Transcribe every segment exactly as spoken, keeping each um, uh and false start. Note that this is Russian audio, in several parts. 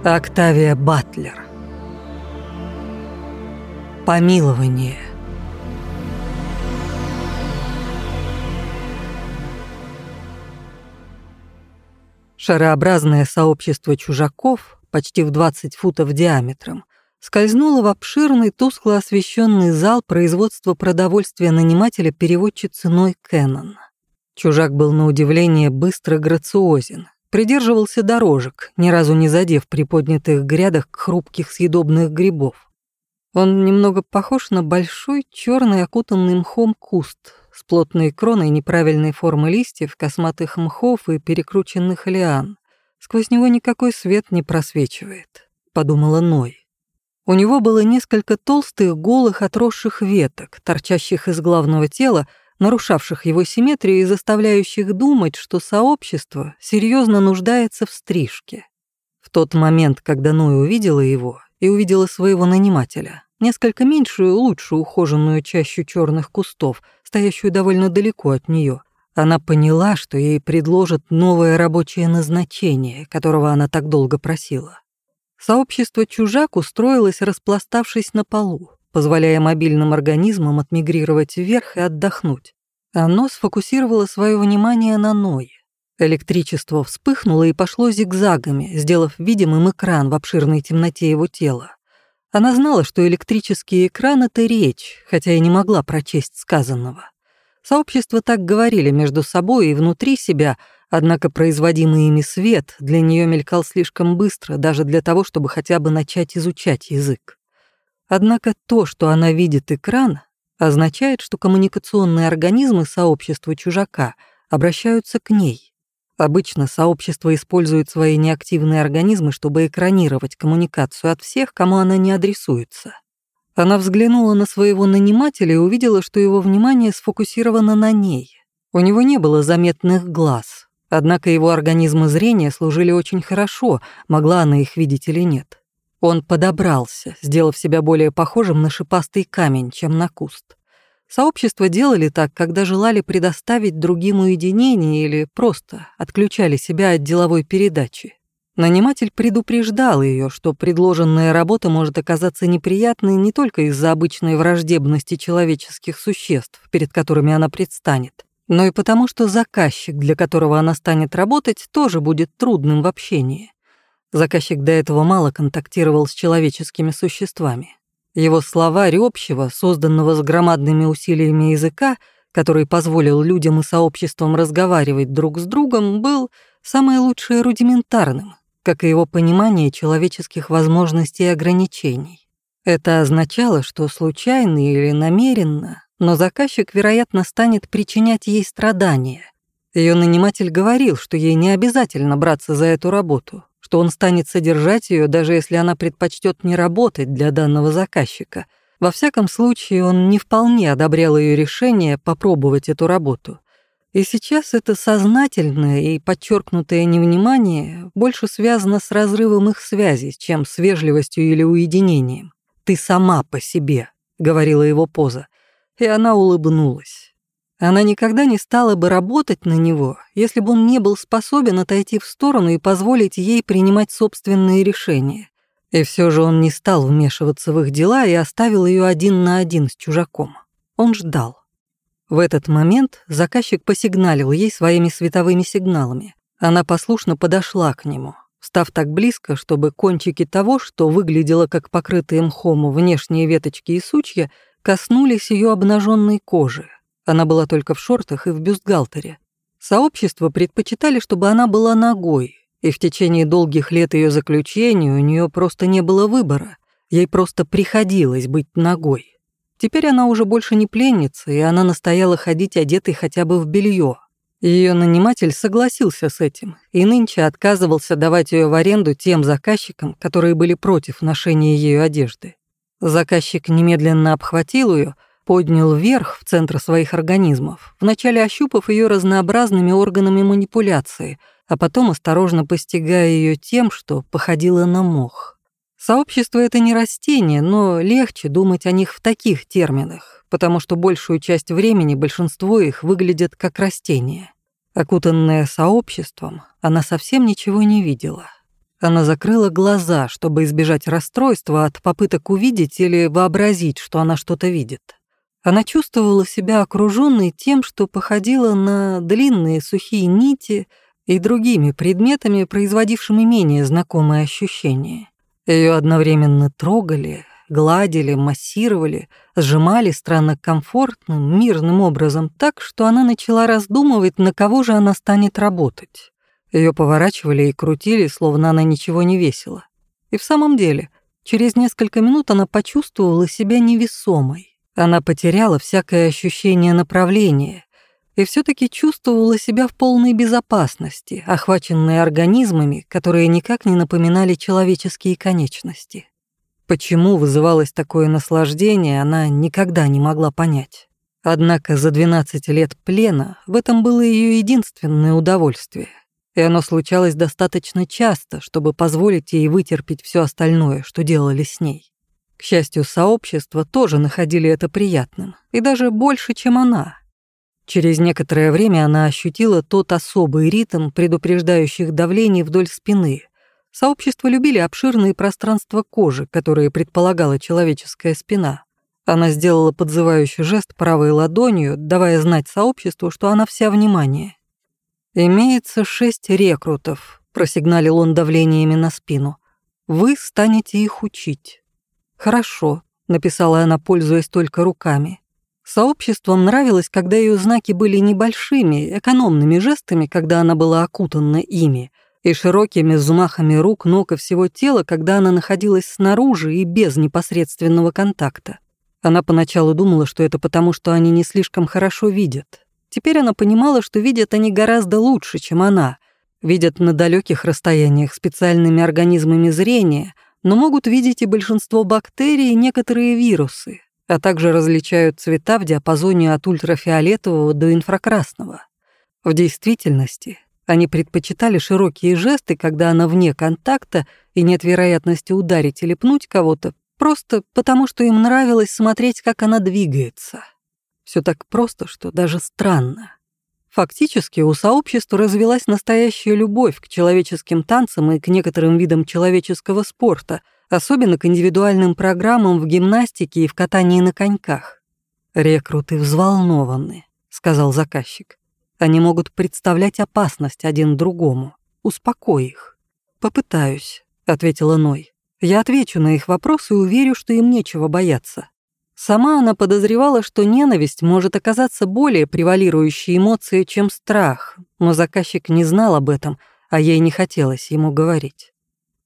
Октавия Батлер. Помилование. Шарообразное сообщество чужаков, почти в двадцать футов диаметром, скользнуло в обширный, тускло освещенный зал производства продовольствия нанимателя-переводчицы Ной Кеннон. Чужак был на удивление быстро грациозен, придерживался дорожек, ни разу не задев приподнятых грядок хрупких съедобных грибов. Он немного похож на большой, черный, окутанный мхом куст с плотной кроной неправильной формы листьев, косматых мхов и перекрученных лиан. Сквозь него никакой свет не просвечивает, подумала Ной. У него было несколько толстых, голых, отросших веток, торчащих из главного тела, нарушавших его симметрию и заставляющих думать, что сообщество серьезно нуждается в стрижке. В тот момент, когда Ной увидела его и увидела своего нанимателя, несколько меньшую, лучше ухоженную чащу черных кустов, стоящую довольно далеко от нее, она поняла, что ей предложат новое рабочее назначение, которого она так долго просила. Сообщество чужак устроилось, распластавшись на полу, позволяя мобильным организмам отмигрировать вверх и отдохнуть. Оно сфокусировало свое внимание на Ной. Электричество вспыхнуло и пошло зигзагами, сделав видимым экран в обширной темноте его тела. Она знала, что электрический экран — это речь, хотя и не могла прочесть сказанного. Сообщества так говорили между собой и внутри себя, однако производимый ими свет для нее мелькал слишком быстро, даже для того, чтобы хотя бы начать изучать язык. Однако то, что она видит экран, означает, что коммуникационные организмы сообщества чужака обращаются к ней. Обычно сообщество использует свои неактивные организмы, чтобы экранировать коммуникацию от всех, кому она не адресуется. Она взглянула на своего нанимателя и увидела, что его внимание сфокусировано на ней. У него не было заметных глаз, однако его организмы зрения служили очень хорошо, могла она их видеть или нет. Он подобрался, сделав себя более похожим на шипастый камень, чем на куст. Сообщества делали так, когда желали предоставить другим уединение или просто отключали себя от деловой передачи. Наниматель предупреждал ее, что предложенная работа может оказаться неприятной не только из-за обычной враждебности человеческих существ, перед которыми она предстанет, но и потому, что заказчик, для которого она станет работать, тоже будет трудным в общении. Заказчик до этого мало контактировал с человеческими существами. Его словарь общего, созданного с громадными усилиями языка, который позволил людям и сообществам разговаривать друг с другом, был самое лучшее рудиментарным, как и его понимание человеческих возможностей и ограничений. Это означало, что случайно или намеренно, но заказчик, вероятно, станет причинять ей страдания. Ее наниматель говорил, что ей не обязательно браться за эту работу, что он станет содержать ее, даже если она предпочтет не работать для данного заказчика. Во всяком случае, он не вполне одобрял ее решение попробовать эту работу. И сейчас это сознательное и подчеркнутое невнимание больше связано с разрывом их связей, чем с вежливостью или уединением. «Ты сама по себе», — говорила его поза, и она улыбнулась. Она никогда не стала бы работать на него, если бы он не был способен отойти в сторону и позволить ей принимать собственные решения. И все же он не стал вмешиваться в их дела и оставил ее один на один с чужаком. Он ждал. В этот момент заказчик посигналил ей своими световыми сигналами. Она послушно подошла к нему, став так близко, чтобы кончики того, что выглядело как покрытые мхом внешние веточки и сучья, коснулись ее обнаженной кожи. Она была только в шортах и в бюстгальтере. Сообщество предпочитали, чтобы она была нагой, и в течение долгих лет ее заключения у нее просто не было выбора. Ей просто приходилось быть нагой. Теперь она уже больше не пленница, и она настояла ходить одетой хотя бы в белье. Ее наниматель согласился с этим, и нынче отказывался давать ее в аренду тем заказчикам, которые были против ношения ею одежды. Заказчик немедленно обхватил ее, поднял вверх в центр своих организмов, вначале ощупав ее разнообразными органами манипуляции, а потом осторожно постигая ее тем, что походило на мох. Сообщество — это не растение, но легче думать о них в таких терминах, потому что большую часть времени большинство их выглядят как растения. Окутанная сообществом, она совсем ничего не видела. Она закрыла глаза, чтобы избежать расстройства от попыток увидеть или вообразить, что она что-то видит. Она чувствовала себя окружённой тем, что походило на длинные сухие нити и другими предметами, производившими менее знакомые ощущения. Её одновременно трогали, гладили, массировали, сжимали странно комфортным, мирным образом так, что она начала раздумывать, на кого же она станет работать. Её поворачивали и крутили, словно она ничего не весила. И в самом деле, через несколько минут она почувствовала себя невесомой. Она потеряла всякое ощущение направления и всё-таки чувствовала себя в полной безопасности, охваченной организмами, которые никак не напоминали человеческие конечности. Почему вызывалось такое наслаждение, она никогда не могла понять. Однако за двенадцать лет плена в этом было её единственное удовольствие, и оно случалось достаточно часто, чтобы позволить ей вытерпеть всё остальное, что делали с ней. К счастью, сообщество тоже находили это приятным, и даже больше, чем она. Через некоторое время она ощутила тот особый ритм предупреждающих давлений вдоль спины. Сообщество любили обширные пространства кожи, которые предполагала человеческая спина. Она сделала подзывающий жест правой ладонью, давая знать сообществу, что она вся внимание. «Имеется шесть рекрутов», — просигналил он давлениями на спину. «Вы станете их учить». «Хорошо», — написала она, пользуясь только руками. Сообществам нравилось, когда ее знаки были небольшими, экономными жестами, когда она была окутана ими, и широкими взмахами рук, ног и всего тела, когда она находилась снаружи и без непосредственного контакта. Она поначалу думала, что это потому, что они не слишком хорошо видят. Теперь она понимала, что видят они гораздо лучше, чем она. Видят на далеких расстояниях специальными организмами зрения, но могут видеть и большинство бактерий и некоторые вирусы, а также различают цвета в диапазоне от ультрафиолетового до инфракрасного. В действительности они предпочитали широкие жесты, когда она вне контакта и нет вероятности ударить или пнуть кого-то, просто потому что им нравилось смотреть, как она двигается. Все так просто, что даже странно. Фактически у сообщества развилась настоящая любовь к человеческим танцам и к некоторым видам человеческого спорта, особенно к индивидуальным программам в гимнастике и в катании на коньках. «Рекруты взволнованы», — сказал заказчик. «Они могут представлять опасность один другому. Успокой их». «Попытаюсь», — ответила Ной. «Я отвечу на их вопросы и уверю, что им нечего бояться». Сама она подозревала, что ненависть может оказаться более превалирующей эмоцией, чем страх, но заказчик не знал об этом, а ей не хотелось ему говорить.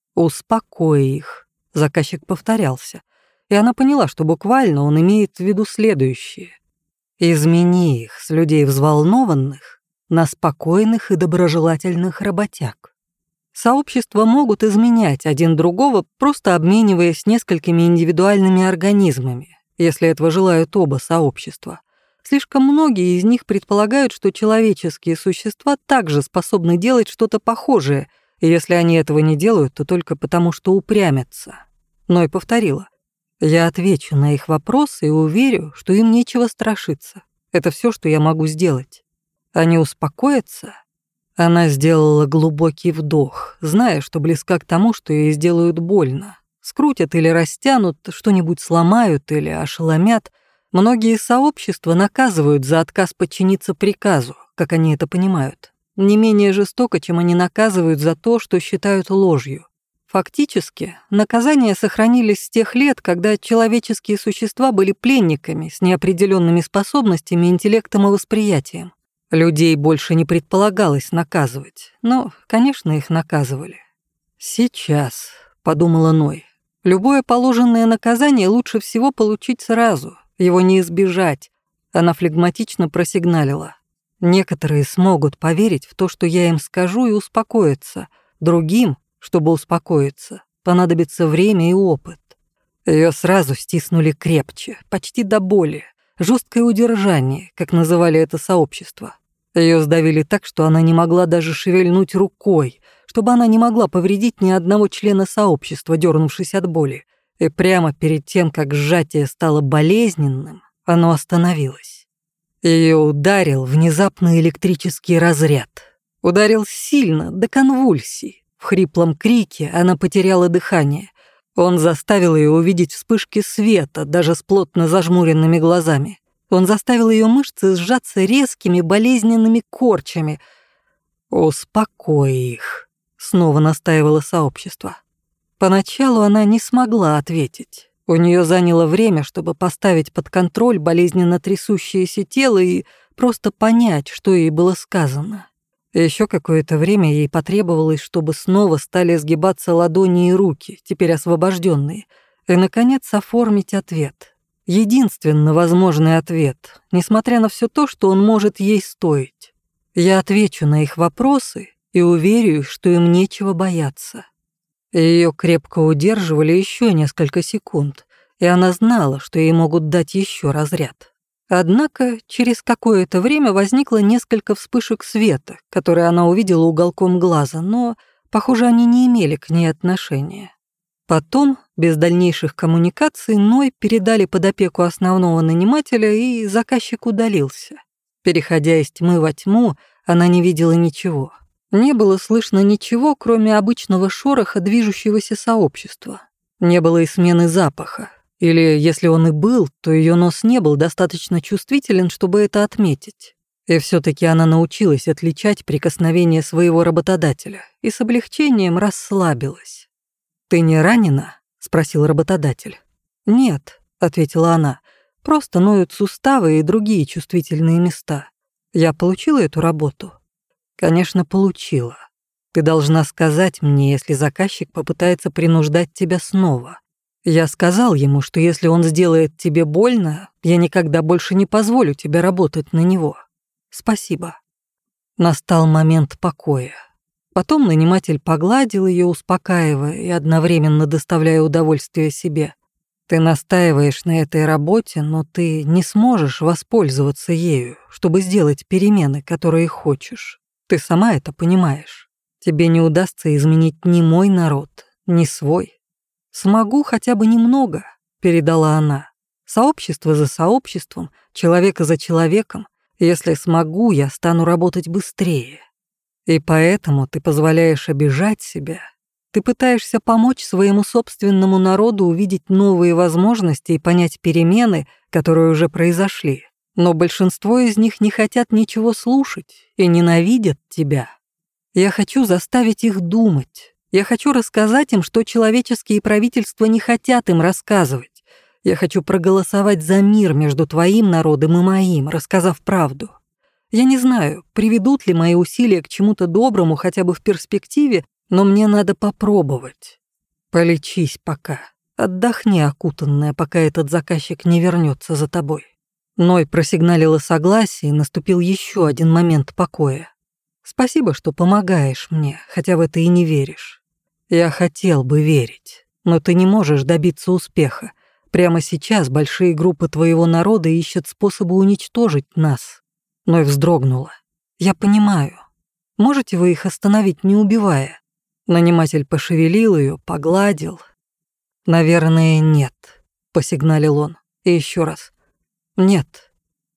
«Успокой их», — заказчик повторялся, и она поняла, что буквально он имеет в виду следующее. «Измени их с людей взволнованных на спокойных и доброжелательных работяг». Сообщества могут изменять один другого, просто обмениваясь несколькими индивидуальными организмами, если этого желают оба сообщества. Слишком многие из них предполагают, что человеческие существа также способны делать что-то похожее, и если они этого не делают, то только потому, что упрямятся. Ной повторила. «Я отвечу на их вопросы и уверю, что им нечего страшиться. Это все, что я могу сделать. Они успокоятся». Она сделала глубокий вдох, зная, что близка к тому, что ей сделают больно. Скрутят или растянут, что-нибудь сломают или ошеломят. Многие сообщества наказывают за отказ подчиниться приказу, как они это понимают. Не менее жестоко, чем они наказывают за то, что считают ложью. Фактически, наказания сохранились с тех лет, когда человеческие существа были пленниками с неопределенными способностями, интеллектом и восприятием. Людей больше не предполагалось наказывать, но, конечно, их наказывали. «Сейчас», — подумала Ной, — «любое положенное наказание лучше всего получить сразу, его не избежать». Она флегматично просигналила. «Некоторые смогут поверить в то, что я им скажу, и успокоиться. Другим, чтобы успокоиться, понадобится время и опыт». Ее сразу стиснули крепче, почти до боли. Жесткое удержание, как называли это сообщество. Ее сдавили так, что она не могла даже шевельнуть рукой, чтобы она не могла повредить ни одного члена сообщества, дернувшись от боли. И прямо перед тем, как сжатие стало болезненным, оно остановилось. Ее ударил внезапный электрический разряд. Ударил сильно, до конвульсий. В хриплом крике она потеряла дыхание. Он заставил ее увидеть вспышки света, даже с плотно зажмуренными глазами. Он заставил ее мышцы сжаться резкими болезненными корчами. «Успокой их», — снова настаивало сообщество. Поначалу она не смогла ответить. У нее заняло время, чтобы поставить под контроль болезненно трясущееся тело и просто понять, что ей было сказано. Еще какое-то время ей потребовалось, чтобы снова стали сгибаться ладони и руки, теперь освобожденные, и, наконец, оформить ответ. Единственно возможный ответ, несмотря на все то, что он может ей стоить. Я отвечу на их вопросы и уверю их, что им нечего бояться. Ее крепко удерживали еще несколько секунд, и она знала, что ей могут дать еще разряд. Однако через какое-то время возникло несколько вспышек света, которые она увидела уголком глаза, но, похоже, они не имели к ней отношения. Потом, без дальнейших коммуникаций, Ной передали под опеку основного нанимателя, и заказчик удалился. Переходя из тьмы во тьму, она не видела ничего. Не было слышно ничего, кроме обычного шороха движущегося сообщества. Не было и смены запаха. Или, если он и был, то ее нос не был достаточно чувствителен, чтобы это отметить. И все-таки она научилась отличать прикосновение своего работодателя и с облегчением расслабилась. «Ты не ранена?» — спросил работодатель. «Нет», — ответила она, — «просто ноют суставы и другие чувствительные места. Я получила эту работу?» «Конечно, получила. Ты должна сказать мне, если заказчик попытается принуждать тебя снова. Я сказал ему, что если он сделает тебе больно, я никогда больше не позволю тебе работать на него. Спасибо». Настал момент покоя. Потом наниматель погладил ее, успокаивая и одновременно доставляя удовольствие себе. «Ты настаиваешь на этой работе, но ты не сможешь воспользоваться ею, чтобы сделать перемены, которые хочешь. Ты сама это понимаешь. Тебе не удастся изменить ни мой народ, ни свой». «Смогу хотя бы немного», — передала она. «Сообщество за сообществом, человека за человеком. Если смогу, я стану работать быстрее. И поэтому ты позволяешь обижать себя. Ты пытаешься помочь своему собственному народу увидеть новые возможности и понять перемены, которые уже произошли. Но большинство из них не хотят ничего слушать и ненавидят тебя. Я хочу заставить их думать. Я хочу рассказать им, что человеческие правительства не хотят им рассказывать. Я хочу проголосовать за мир между твоим народом и моим, рассказав правду. Я не знаю, приведут ли мои усилия к чему-то доброму хотя бы в перспективе, но мне надо попробовать. Полечись пока. Отдохни, окутанная, пока этот заказчик не вернется за тобой». Ной просигналила согласие, и наступил еще один момент покоя. «Спасибо, что помогаешь мне, хотя в это и не веришь. Я хотел бы верить, но ты не можешь добиться успеха. Прямо сейчас большие группы твоего народа ищут способы уничтожить нас». Ной вздрогнула. «Я понимаю. Можете вы их остановить, не убивая?» Наниматель пошевелил ее, погладил. «Наверное, нет», — посигналил он. И еще раз. «Нет».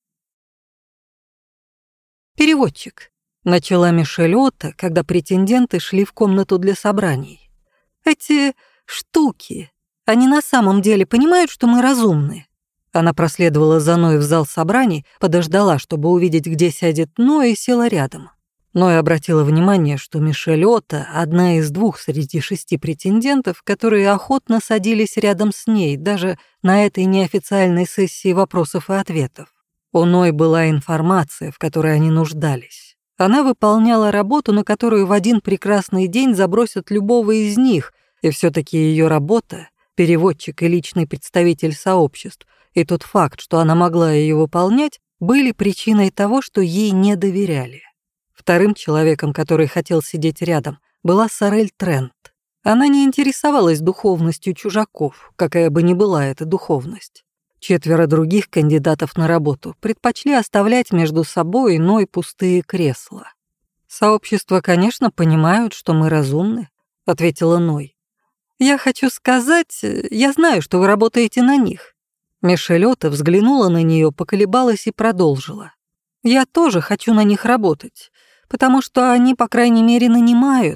«Переводчик», — начала Мишель Отто, когда претенденты шли в комнату для собраний. «Эти штуки, они на самом деле понимают, что мы разумны?» Она проследовала за Ной в зал собраний, подождала, чтобы увидеть, где сядет Ной, и села рядом. Ной обратила внимание, что Мишель Отто — одна из двух среди шести претендентов, которые охотно садились рядом с ней, даже на этой неофициальной сессии вопросов и ответов. У Ной была информация, в которой они нуждались. Она выполняла работу, на которую в один прекрасный день забросят любого из них, и все-таки ее работа — переводчик и личный представитель сообществ, и тот факт, что она могла ее выполнять, были причиной того, что ей не доверяли. Вторым человеком, который хотел сидеть рядом, была Сорель Трент. Она не интересовалась духовностью чужаков, какая бы ни была эта духовность. Четверо других кандидатов на работу предпочли оставлять между собой Ной пустые кресла. «Сообщества, конечно, понимают, что мы разумны», — ответила Ной. «Я хочу сказать, я знаю, что вы работаете на них». Мишель Отто взглянула на нее, поколебалась и продолжила. «Я тоже хочу на них работать, потому что они, по крайней мере, нанимают.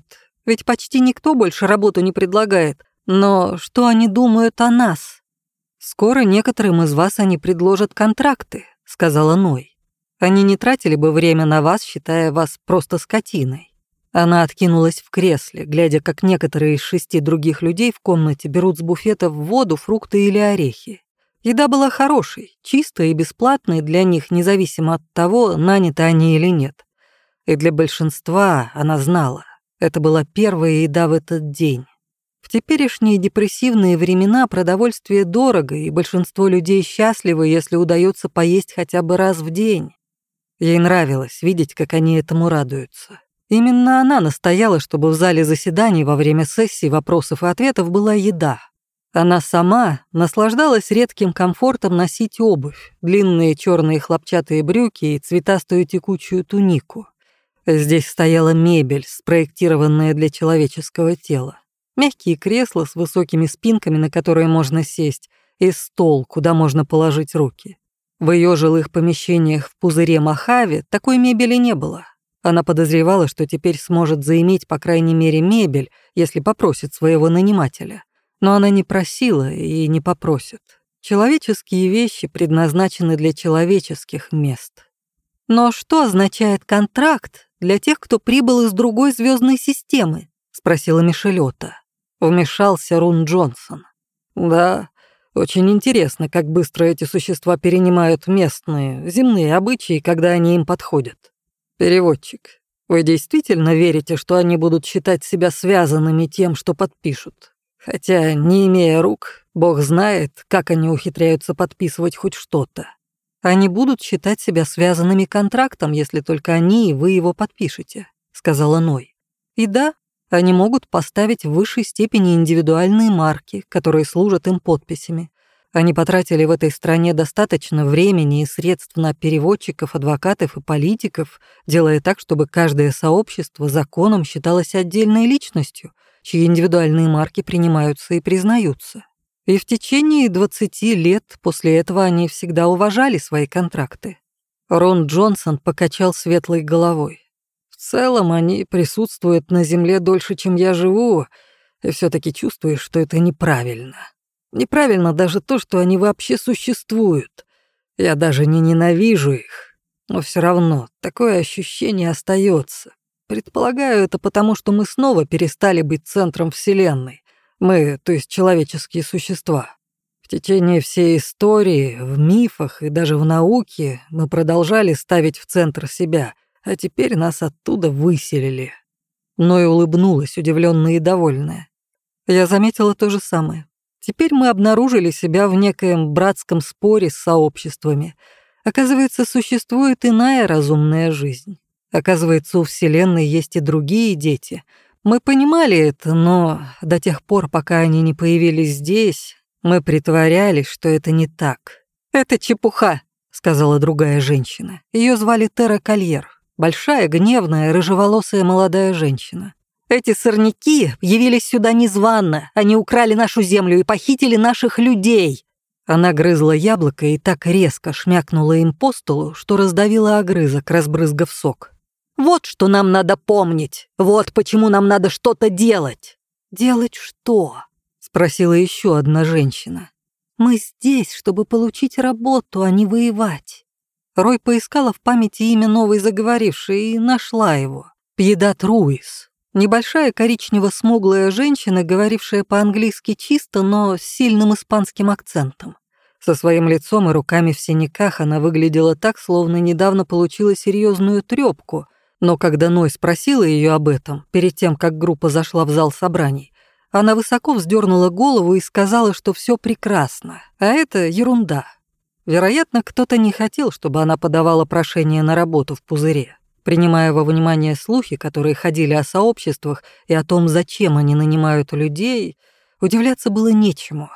Ведь почти никто больше работу не предлагает. Но что они думают о нас? Скоро некоторым из вас они предложат контракты, сказала Ной. Они не тратили бы время на вас, считая вас просто скотиной. Она откинулась в кресле, глядя, как некоторые из шести других людей в комнате берут с буфета в воду, фрукты или орехи. Еда была хорошей, чистой и бесплатной для них, независимо от того, наняты они или нет. И для большинства, она знала, это была первая еда в этот день. В теперешние депрессивные времена продовольствие дорого, и большинство людей счастливы, если удается поесть хотя бы раз в день. Ей нравилось видеть, как они этому радуются. Именно она настояла, чтобы в зале заседаний во время сессий вопросов и ответов была еда. Она сама наслаждалась редким комфортом носить обувь, длинные черные хлопчатые брюки и цветастую текучую тунику. Здесь стояла мебель, спроектированная для человеческого тела. Мягкие кресла с высокими спинками, на которые можно сесть, и стол, куда можно положить руки. В ее жилых помещениях в пузыре Мохаве такой мебели не было. Она подозревала, что теперь сможет заиметь, по крайней мере, мебель, если попросит своего нанимателя. Но она не просила и не попросит. Человеческие вещи предназначены для человеческих мест. Но что означает контракт для тех, кто прибыл из другой звездной системы? Спросила Мишелёта. Вмешался Рун Джонсон. Да, очень интересно, как быстро эти существа перенимают местные, земные обычаи, когда они им подходят. Переводчик, вы действительно верите, что они будут считать себя связанными тем, что подпишут? Хотя, не имея рук, Бог знает, как они ухитряются подписывать хоть что-то. Они будут считать себя связанными контрактом, если только они и вы его подпишете, сказала Ной. И да, они могут поставить в высшей степени индивидуальные марки, которые служат им подписями. Они потратили в этой стране достаточно времени и средств на переводчиков, адвокатов и политиков, делая так, чтобы каждое сообщество законом считалось отдельной личностью, чьи индивидуальные марки принимаются и признаются. И в течение двадцати лет после этого они всегда уважали свои контракты. Рон Джонсон покачал светлой головой. В целом они присутствуют на Земле дольше, чем я живу, и все-таки чувствуешь, что это неправильно. Неправильно даже то, что они вообще существуют. Я даже не ненавижу их, но все равно такое ощущение остается. Предполагаю, это потому, что мы снова перестали быть центром Вселенной. Мы, то есть человеческие существа. В течение всей истории, в мифах и даже в науке мы продолжали ставить в центр себя, а теперь нас оттуда выселили. Ной улыбнулась, удивленная и довольная. Я заметила то же самое. Теперь мы обнаружили себя в некоем братском споре с сообществами. Оказывается, существует иная разумная жизнь. Оказывается, у Вселенной есть и другие дети. Мы понимали это, но до тех пор, пока они не появились здесь, мы притворялись, что это не так. «Это чепуха», — сказала другая женщина. Ее звали Тера Кольер. Большая, гневная, рыжеволосая молодая женщина. «Эти сорняки явились сюда незванно. Они украли нашу землю и похитили наших людей». Она грызла яблоко и так резко шмякнула им по столу, что раздавила огрызок, разбрызгав сок. «Вот что нам надо помнить. Вот почему нам надо что-то делать». «Делать что?» — спросила еще одна женщина. «Мы здесь, чтобы получить работу, а не воевать». Рой поискала в памяти имя новой заговорившей и нашла его. Пьедат Руис. Небольшая коричнево-смуглая женщина, говорившая по-английски чисто, но с сильным испанским акцентом. Со своим лицом и руками в синяках она выглядела так, словно недавно получила серьезную трёпку, но когда Ной спросила ее об этом, перед тем, как группа зашла в зал собраний, она высоко вздернула голову и сказала, что все прекрасно, а это ерунда. Вероятно, кто-то не хотел, чтобы она подавала прошение на работу в пузыре. Принимая во внимание слухи, которые ходили о сообществах и о том, зачем они нанимают людей, удивляться было нечему.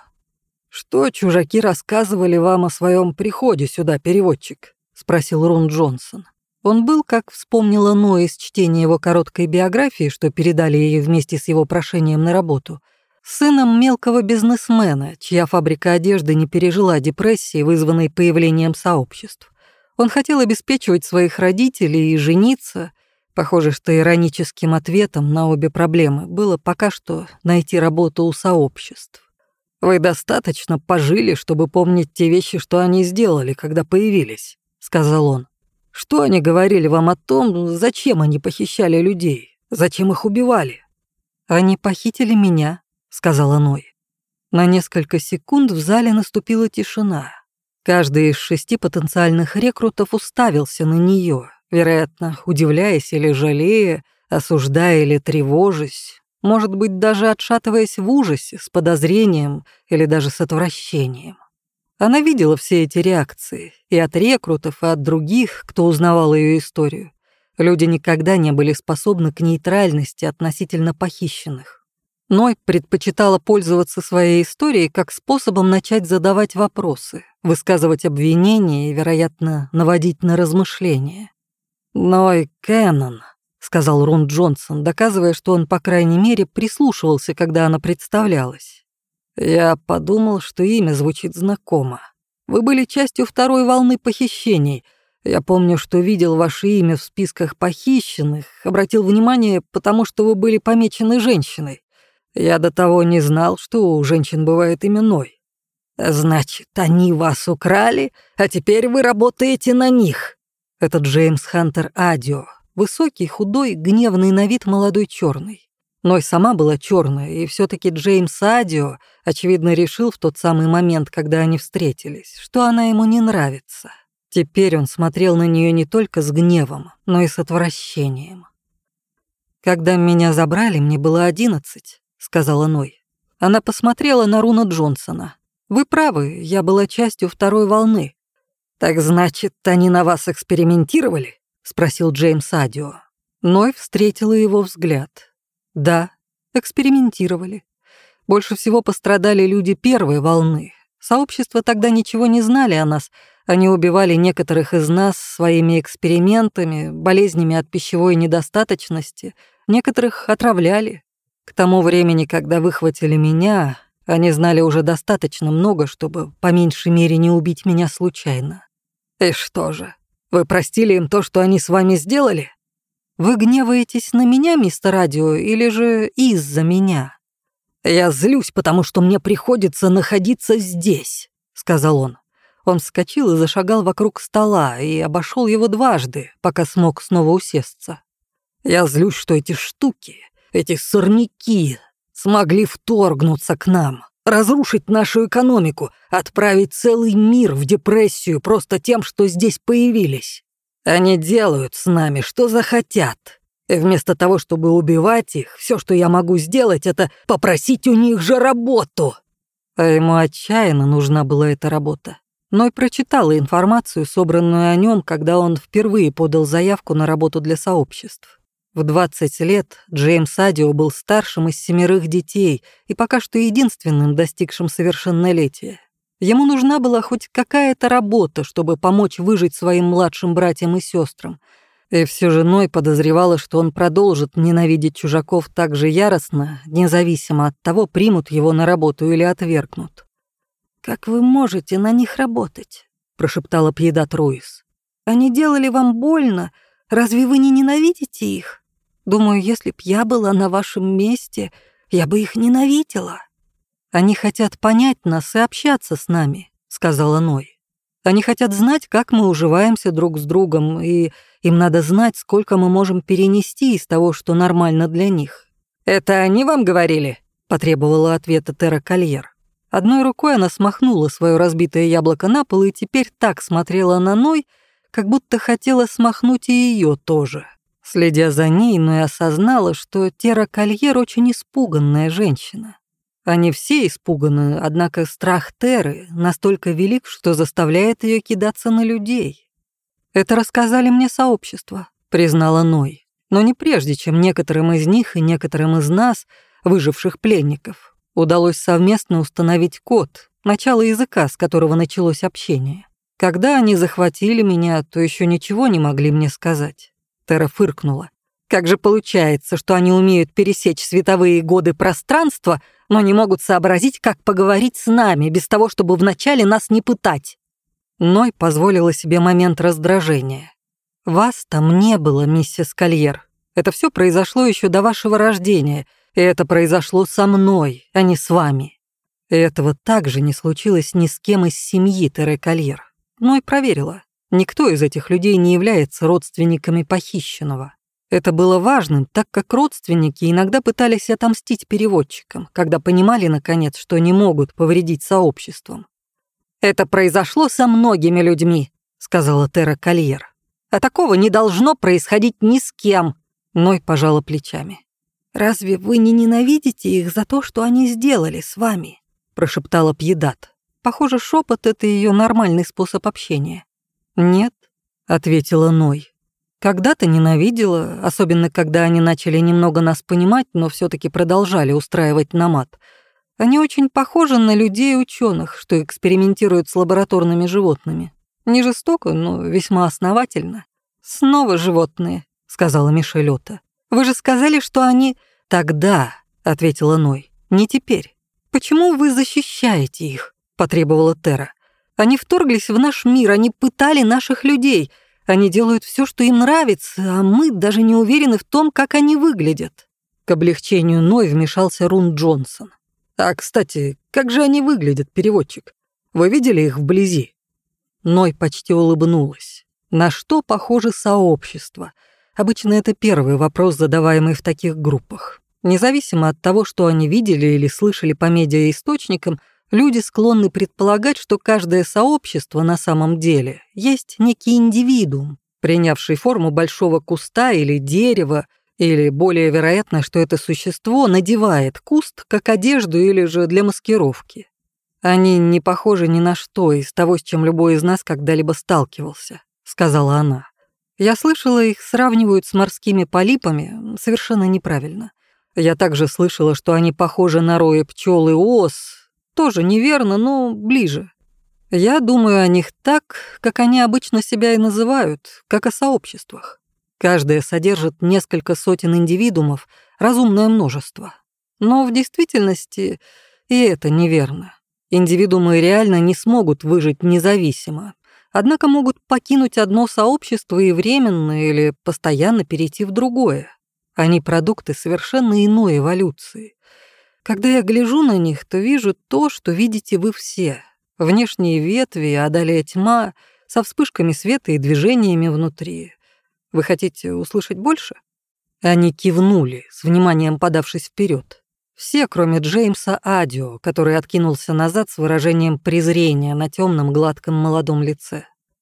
«Что чужаки рассказывали вам о своем приходе сюда, переводчик?» — спросил Рон Джонсон. Он был, как вспомнила Ной из чтения его короткой биографии, что передали ей вместе с его прошением на работу, сыном мелкого бизнесмена, чья фабрика одежды не пережила депрессии, вызванной появлением сообществ. Он хотел обеспечивать своих родителей и жениться. Похоже, что ироническим ответом на обе проблемы было пока что найти работу у сообществ. «Вы достаточно пожили, чтобы помнить те вещи, что они сделали, когда появились», — сказал он. «Что они говорили вам о том, зачем они похищали людей, зачем их убивали?» «Они похитили меня», — сказала Ной. На несколько секунд в зале наступила тишина. Каждый из шести потенциальных рекрутов уставился на нее, вероятно, удивляясь или жалея, осуждая или тревожась, может быть, даже отшатываясь в ужасе, с подозрением или даже с отвращением. Она видела все эти реакции и от рекрутов, и от других, кто узнавал ее историю. Люди никогда не были способны к нейтральности относительно похищенных. Ной предпочитала пользоваться своей историей как способом начать задавать вопросы, высказывать обвинения и, вероятно, наводить на размышления. «Ной Кеннон», — сказал Рон Джонсон, доказывая, что он, по крайней мере, прислушивался, когда она представлялась. «Я подумал, что имя звучит знакомо. Вы были частью второй волны похищений. Я помню, что видел ваше имя в списках похищенных, обратил внимание, потому что вы были помечены женщиной. Я до того не знал, что у женщин бывает именной. Значит, они вас украли, а теперь вы работаете на них». Это Джеймс Хантер Адио, высокий, худой, гневный на вид молодой черный. Ной сама была черная, и все-таки Джеймс Адио, очевидно, решил в тот самый момент, когда они встретились, что она ему не нравится. Теперь он смотрел на нее не только с гневом, но и с отвращением. «Когда меня забрали, мне было одиннадцать», — сказала Ной. Она посмотрела на Руна Джонсона. «Вы правы, я была частью второй волны». «Так значит, они на вас экспериментировали?» — спросил Джеймс Адио. Ной встретила его взгляд. «Да, экспериментировали. Больше всего пострадали люди первой волны. Сообщества тогда ничего не знали о нас. Они убивали некоторых из нас своими экспериментами, болезнями от пищевой недостаточности, некоторых отравляли. К тому времени, когда выхватили меня, они знали уже достаточно много, чтобы по меньшей мере не убить меня случайно». «И что же, вы простили им то, что они с вами сделали?» «Вы гневаетесь на меня, мистер Радио, или же из-за меня?» «Я злюсь, потому что мне приходится находиться здесь», — сказал он. Он вскочил и зашагал вокруг стола и обошел его дважды, пока смог снова усесться. «Я злюсь, что эти штуки, эти сорняки смогли вторгнуться к нам, разрушить нашу экономику, отправить целый мир в депрессию просто тем, что здесь появились. Они делают с нами, что захотят. И вместо того, чтобы убивать их, все, что я могу сделать, это попросить у них же работу». А ему отчаянно нужна была эта работа. Ной прочитала информацию, собранную о нем, когда он впервые подал заявку на работу для сообществ. В двадцать лет Джеймс Адио был старшим из семерых детей и пока что единственным достигшим совершеннолетия. Ему нужна была хоть какая-то работа, чтобы помочь выжить своим младшим братьям и сестрам. И все же Ной подозревала, что он продолжит ненавидеть чужаков так же яростно, независимо от того, примут его на работу или отвергнут. «Как вы можете на них работать?» — прошептала Пьедат Руис. «Они делали вам больно. Разве вы не ненавидите их? Думаю, если б я была на вашем месте, я бы их ненавидела». «Они хотят понять нас и общаться с нами», — сказала Ной. «Они хотят знать, как мы уживаемся друг с другом, и им надо знать, сколько мы можем перенести из того, что нормально для них». «Это они вам говорили?» — потребовала ответа Тера Кольер. Одной рукой она смахнула свое разбитое яблоко на пол и теперь так смотрела на Ной, как будто хотела смахнуть и ее тоже. Следя за ней, Ной осознала, что Тера Кольер очень испуганная женщина. Они все испуганы, однако страх Теры настолько велик, что заставляет ее кидаться на людей. «Это рассказали мне сообщество», — признала Ной, но не прежде, чем некоторым из них и некоторым из нас, выживших пленников, удалось совместно установить код, начало языка, с которого началось общение. Когда они захватили меня, то еще ничего не могли мне сказать. Тера фыркнула. «Как же получается, что они умеют пересечь световые годы пространства, но не могут сообразить, как поговорить с нами, без того, чтобы вначале нас не пытать?» Ной позволила себе момент раздражения. «Вас там не было, миссис Кольер», Это все произошло еще до вашего рождения, и это произошло со мной, а не с вами. И этого также не случилось ни с кем из семьи Терре-Кольер. Ной проверила. Никто из этих людей не является родственниками похищенного. Это было важным, так как родственники иногда пытались отомстить переводчикам, когда понимали, наконец, что не могут повредить сообществам. «Это произошло со многими людьми», — сказала Терре-Кольер. «А такого не должно происходить ни с кем». Ной пожала плечами. «Разве вы не ненавидите их за то, что они сделали с вами?» — прошептала Пьедат. Похоже, шепот — это ее нормальный способ общения. «Нет», — ответила Ной. «Когда-то ненавидела, особенно когда они начали немного нас понимать, но все-таки продолжали устраивать намат. Они очень похожи на людей-ученых, что экспериментируют с лабораторными животными. Не жестоко, но весьма основательно». «Снова животные», — сказала Мишелёта. «Вы же сказали, что они...» «Тогда», — ответила Ной, — «не теперь. Почему вы защищаете их?» — потребовала Терра. «Они вторглись в наш мир, они пытали наших людей, они делают все, что им нравится, а мы даже не уверены в том, как они выглядят». К облегчению Ной вмешался Рун Джонсон. «А, кстати, как же они выглядят, переводчик? Вы видели их вблизи?» Ной почти улыбнулась. На что похоже сообщество? Обычно это первый вопрос, задаваемый в таких группах. Независимо от того, что они видели или слышали по медиаисточникам, люди склонны предполагать, что каждое сообщество на самом деле есть некий индивидуум, принявший форму большого куста или дерева, или более вероятно, что это существо надевает куст как одежду или же для маскировки. «Они не похожи ни на что из того, с чем любой из нас когда-либо сталкивался», — сказала она. «Я слышала, их сравнивают с морскими полипами совершенно неправильно. Я также слышала, что они похожи на рои пчел и ос. Тоже неверно, но ближе. Я думаю о них так, как они обычно себя и называют, как о сообществах. Каждое содержит несколько сотен индивидуумов, разумное множество. Но в действительности и это неверно. Индивидуумы реально не смогут выжить независимо, однако могут покинуть одно сообщество и временно или постоянно перейти в другое. Они продукты совершенно иной эволюции. Когда я гляжу на них, то вижу то, что видите вы все. Внешние ветви, а далее тьма, со вспышками света и движениями внутри. Вы хотите услышать больше?» Они кивнули, с вниманием подавшись вперед. Все, кроме Джеймса Адио, который откинулся назад с выражением презрения на темном гладком молодом лице.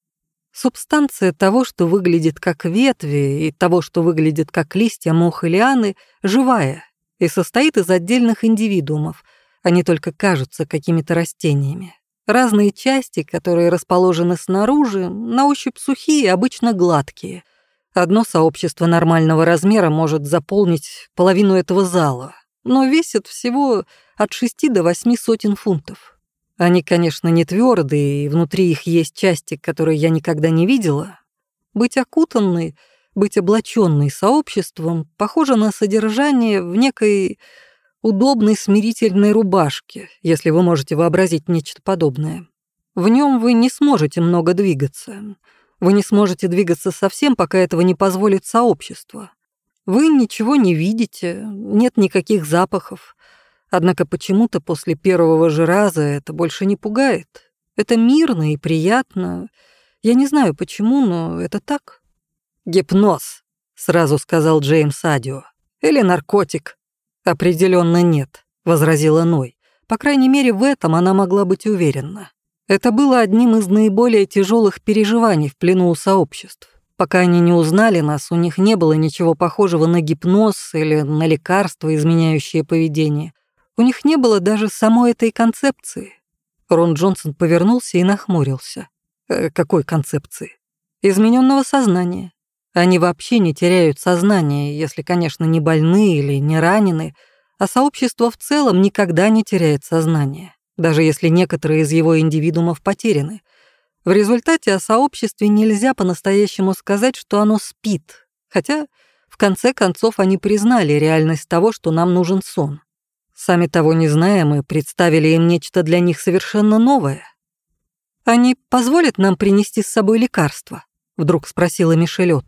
Субстанция того, что выглядит как ветви, и того, что выглядит как листья, мох и лианы, живая и состоит из отдельных индивидуумов, они только кажутся какими-то растениями. Разные части, которые расположены снаружи, на ощупь сухие, обычно гладкие. Одно сообщество нормального размера может заполнить половину этого зала, но весит всего от шести до восьми сотен фунтов. Они, конечно, не твердые, и внутри их есть части, которые я никогда не видела. Быть окутанной, быть облаченной сообществом похоже на содержание в некой удобной смирительной рубашке, если вы можете вообразить нечто подобное. В нем вы не сможете много двигаться. Вы не сможете двигаться совсем, пока этого не позволит сообщество. Вы ничего не видите, нет никаких запахов. Однако почему-то после первого же раза это больше не пугает. Это мирно и приятно. Я не знаю почему, но это так. «Гипноз», — сразу сказал Джеймс Адио. «Или наркотик». «Определенно нет», — возразила Ной. По крайней мере, в этом она могла быть уверена. Это было одним из наиболее тяжелых переживаний в плену у сообществ. Пока они не узнали нас, у них не было ничего похожего на гипноз или на лекарства, изменяющие поведение. У них не было даже самой этой концепции. Рон Джонсон повернулся и нахмурился. Э, какой концепции? Измененного сознания. Они вообще не теряют сознание, если, конечно, не больны или не ранены, а сообщество в целом никогда не теряет сознание, даже если некоторые из его индивидуумов потеряны. В результате о сообществе нельзя по-настоящему сказать, что оно спит, хотя, в конце концов, они признали реальность того, что нам нужен сон. Сами того не зная, мы представили им нечто для них совершенно новое. «Они позволят нам принести с собой лекарства?» — вдруг спросила Мишелёта.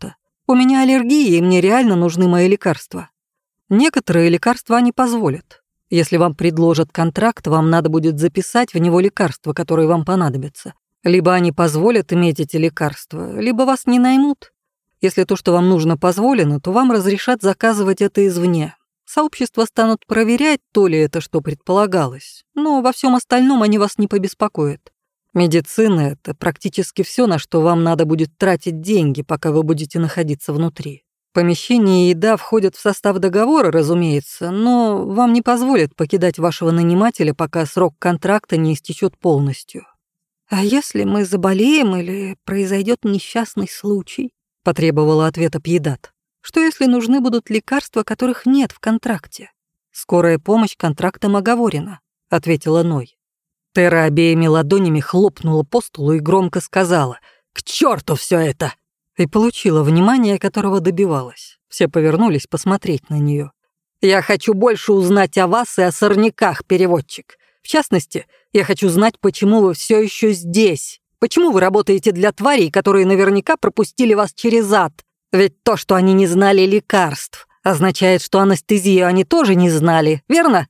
У меня аллергия, и мне реально нужны мои лекарства. Некоторые лекарства они позволят. Если вам предложат контракт, вам надо будет записать в него лекарства, которые вам понадобятся. Либо они позволят иметь эти лекарства, либо вас не наймут. Если то, что вам нужно, позволено, то вам разрешат заказывать это извне. Сообщества станут проверять, то ли это, что предполагалось, но во всем остальном они вас не побеспокоят. Медицина — это практически все, на что вам надо будет тратить деньги, пока вы будете находиться внутри. Помещение и еда входят в состав договора, разумеется, но вам не позволят покидать вашего нанимателя, пока срок контракта не истечет полностью. «А если мы заболеем или произойдет несчастный случай?» — потребовала ответа Пьедат. «Что если нужны будут лекарства, которых нет в контракте?» «Скорая помощь контрактом оговорена», — ответила Ной. Тера обеими ладонями хлопнула по столу и громко сказала: «К черту все это!» и получила внимание, которого добивалась. Все повернулись посмотреть на нее. «Я хочу больше узнать о вас и о сорняках, переводчик. В частности, я хочу знать, почему вы все еще здесь. Почему вы работаете для тварей, которые наверняка пропустили вас через ад? Ведь то, что они не знали лекарств, означает, что анестезию они тоже не знали, верно?»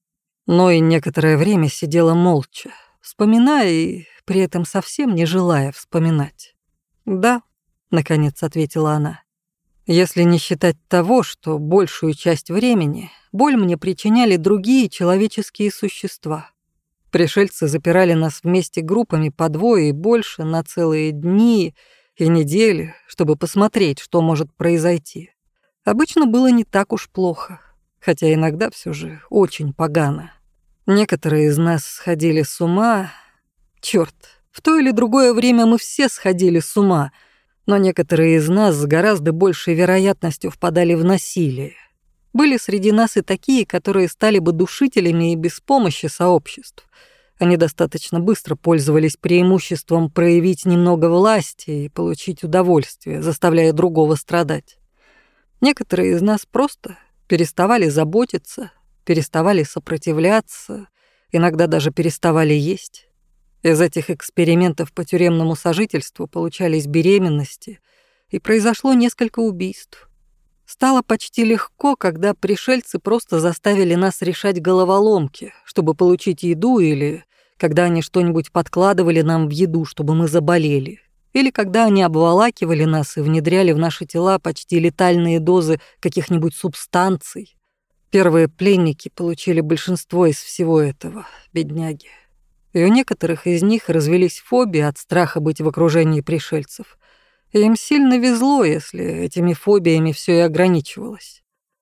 Но и некоторое время сидела молча, вспоминая и при этом совсем не желая вспоминать. «Да», — наконец ответила она, — «если не считать того, что большую часть времени боль мне причиняли другие человеческие существа. Пришельцы запирали нас вместе группами по двое и больше на целые дни и недели, чтобы посмотреть, что может произойти. Обычно было не так уж плохо, хотя иногда все же очень погано. Некоторые из нас сходили с ума. Чёрт, в то или другое время мы все сходили с ума, но некоторые из нас с гораздо большей вероятностью впадали в насилие. Были среди нас и такие, которые стали бы душителями и без помощи сообществ. Они достаточно быстро пользовались преимуществом проявить немного власти и получить удовольствие, заставляя другого страдать. Некоторые из нас просто переставали заботиться, переставали сопротивляться, иногда даже переставали есть. Из этих экспериментов по тюремному сожительству получались беременности, и произошло несколько убийств. Стало почти легко, когда пришельцы просто заставили нас решать головоломки, чтобы получить еду, или когда они что-нибудь подкладывали нам в еду, чтобы мы заболели, или когда они обволакивали нас и внедряли в наши тела почти летальные дозы каких-нибудь субстанций. Первые пленники получили большинство из всего этого, бедняги. И у некоторых из них развелись фобии от страха быть в окружении пришельцев. И им сильно везло, если этими фобиями все и ограничивалось.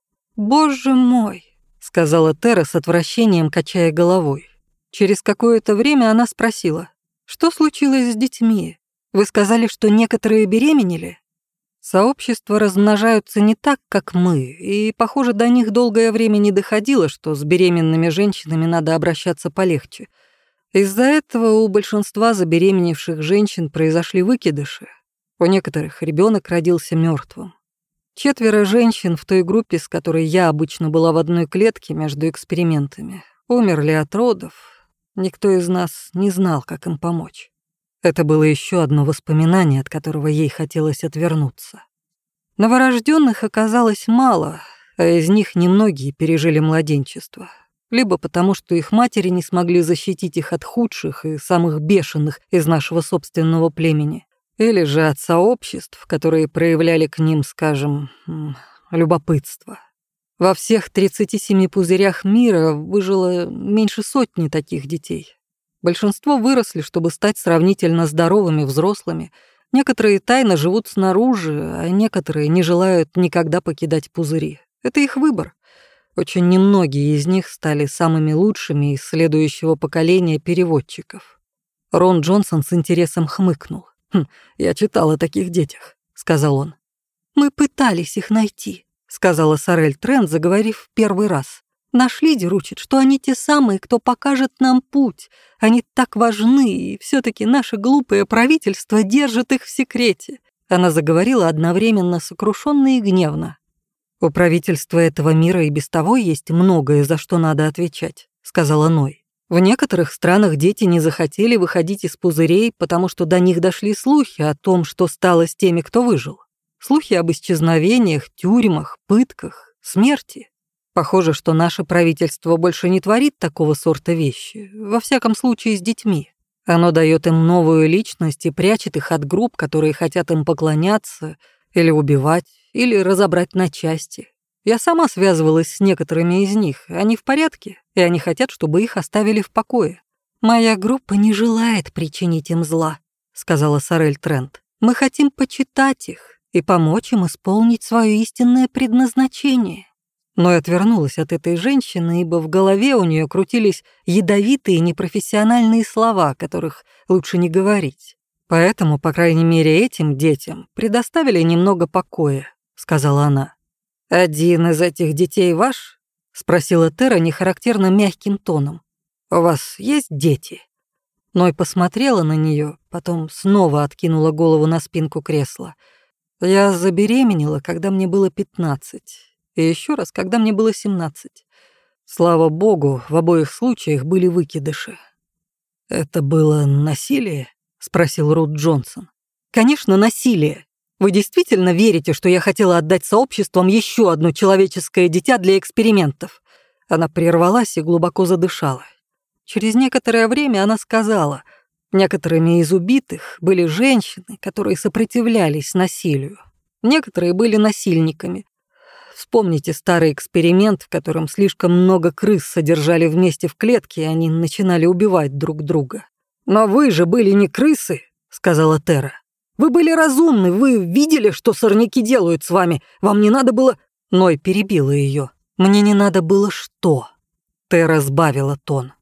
«Боже мой», — сказала Тера с отвращением, качая головой. Через какое-то время она спросила: «Что случилось с детьми? Вы сказали, что некоторые беременели?» Сообщества размножаются не так, как мы, и, похоже, до них долгое время не доходило, что с беременными женщинами надо обращаться полегче. Из-за этого у большинства забеременевших женщин произошли выкидыши. У некоторых ребенок родился мертвым. Четверо женщин в той группе, с которой я обычно была в одной клетке между экспериментами, умерли от родов. Никто из нас не знал, как им помочь. Это было еще одно воспоминание, от которого ей хотелось отвернуться. Новорожденных оказалось мало, а из них немногие пережили младенчество. Либо потому, что их матери не смогли защитить их от худших и самых бешеных из нашего собственного племени, или же от сообществ, которые проявляли к ним, скажем, любопытство. Во всех тридцати семи пузырях мира выжило меньше сотни таких детей. Большинство выросли, чтобы стать сравнительно здоровыми взрослыми. Некоторые тайно живут снаружи, а некоторые не желают никогда покидать пузыри. Это их выбор. Очень немногие из них стали самыми лучшими из следующего поколения переводчиков. Рон Джонсон с интересом хмыкнул. «Хм, я читал о таких детях», — сказал он. «Мы пытались их найти», — сказала Сорель Трент, заговорив в первый раз. «Наш лидер учит, что они те самые, кто покажет нам путь. Они так важны, и все-таки наше глупое правительство держит их в секрете». Она заговорила одновременно сокрушенно и гневно. «У правительства этого мира и без того есть многое, за что надо отвечать», — сказала Ной. «В некоторых странах дети не захотели выходить из пузырей, потому что до них дошли слухи о том, что стало с теми, кто выжил. Слухи об исчезновениях, тюрьмах, пытках, смерти. Похоже, что наше правительство больше не творит такого сорта вещи, во всяком случае с детьми. Оно дает им новую личность и прячет их от групп, которые хотят им поклоняться, или убивать, или разобрать на части. Я сама связывалась с некоторыми из них. Они в порядке, и они хотят, чтобы их оставили в покое. «Моя группа не желает причинить им зла», — сказала Сорель Трент. «Мы хотим почитать их и помочь им исполнить свое истинное предназначение». Но я отвернулась от этой женщины, ибо в голове у нее крутились ядовитые непрофессиональные слова, которых лучше не говорить. «Поэтому, по крайней мере, этим детям предоставили немного покоя», — сказала она. «Один из этих детей ваш?» — спросила Тера нехарактерно мягким тоном. «У вас есть дети?» Ной посмотрела на нее, потом снова откинула голову на спинку кресла. «Я забеременела, когда мне было пятнадцать, и еще раз, когда мне было семнадцать. Слава богу, в обоих случаях были выкидыши». «Это было насилие?» — спросил Рут Джонсон. «Конечно, насилие. Вы действительно верите, что я хотела отдать сообществам еще одно человеческое дитя для экспериментов?» Она прервалась и глубоко задышала. Через некоторое время она сказала, некоторыми из убитых были женщины, которые сопротивлялись насилию. Некоторые были насильниками. Вспомните старый эксперимент, в котором слишком много крыс содержали вместе в клетке, и они начинали убивать друг друга. «Но вы же были не крысы», — сказала Тера. «Вы были разумны, вы видели, что сорняки делают с вами. Вам не надо было...» Ной перебила ее. «Мне не надо было что?» Тера сбавила тон.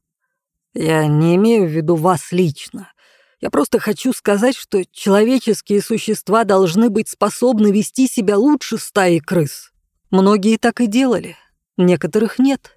«Я не имею в виду вас лично. Я просто хочу сказать, что человеческие существа должны быть способны вести себя лучше стаи крыс. Многие так и делали, некоторых нет.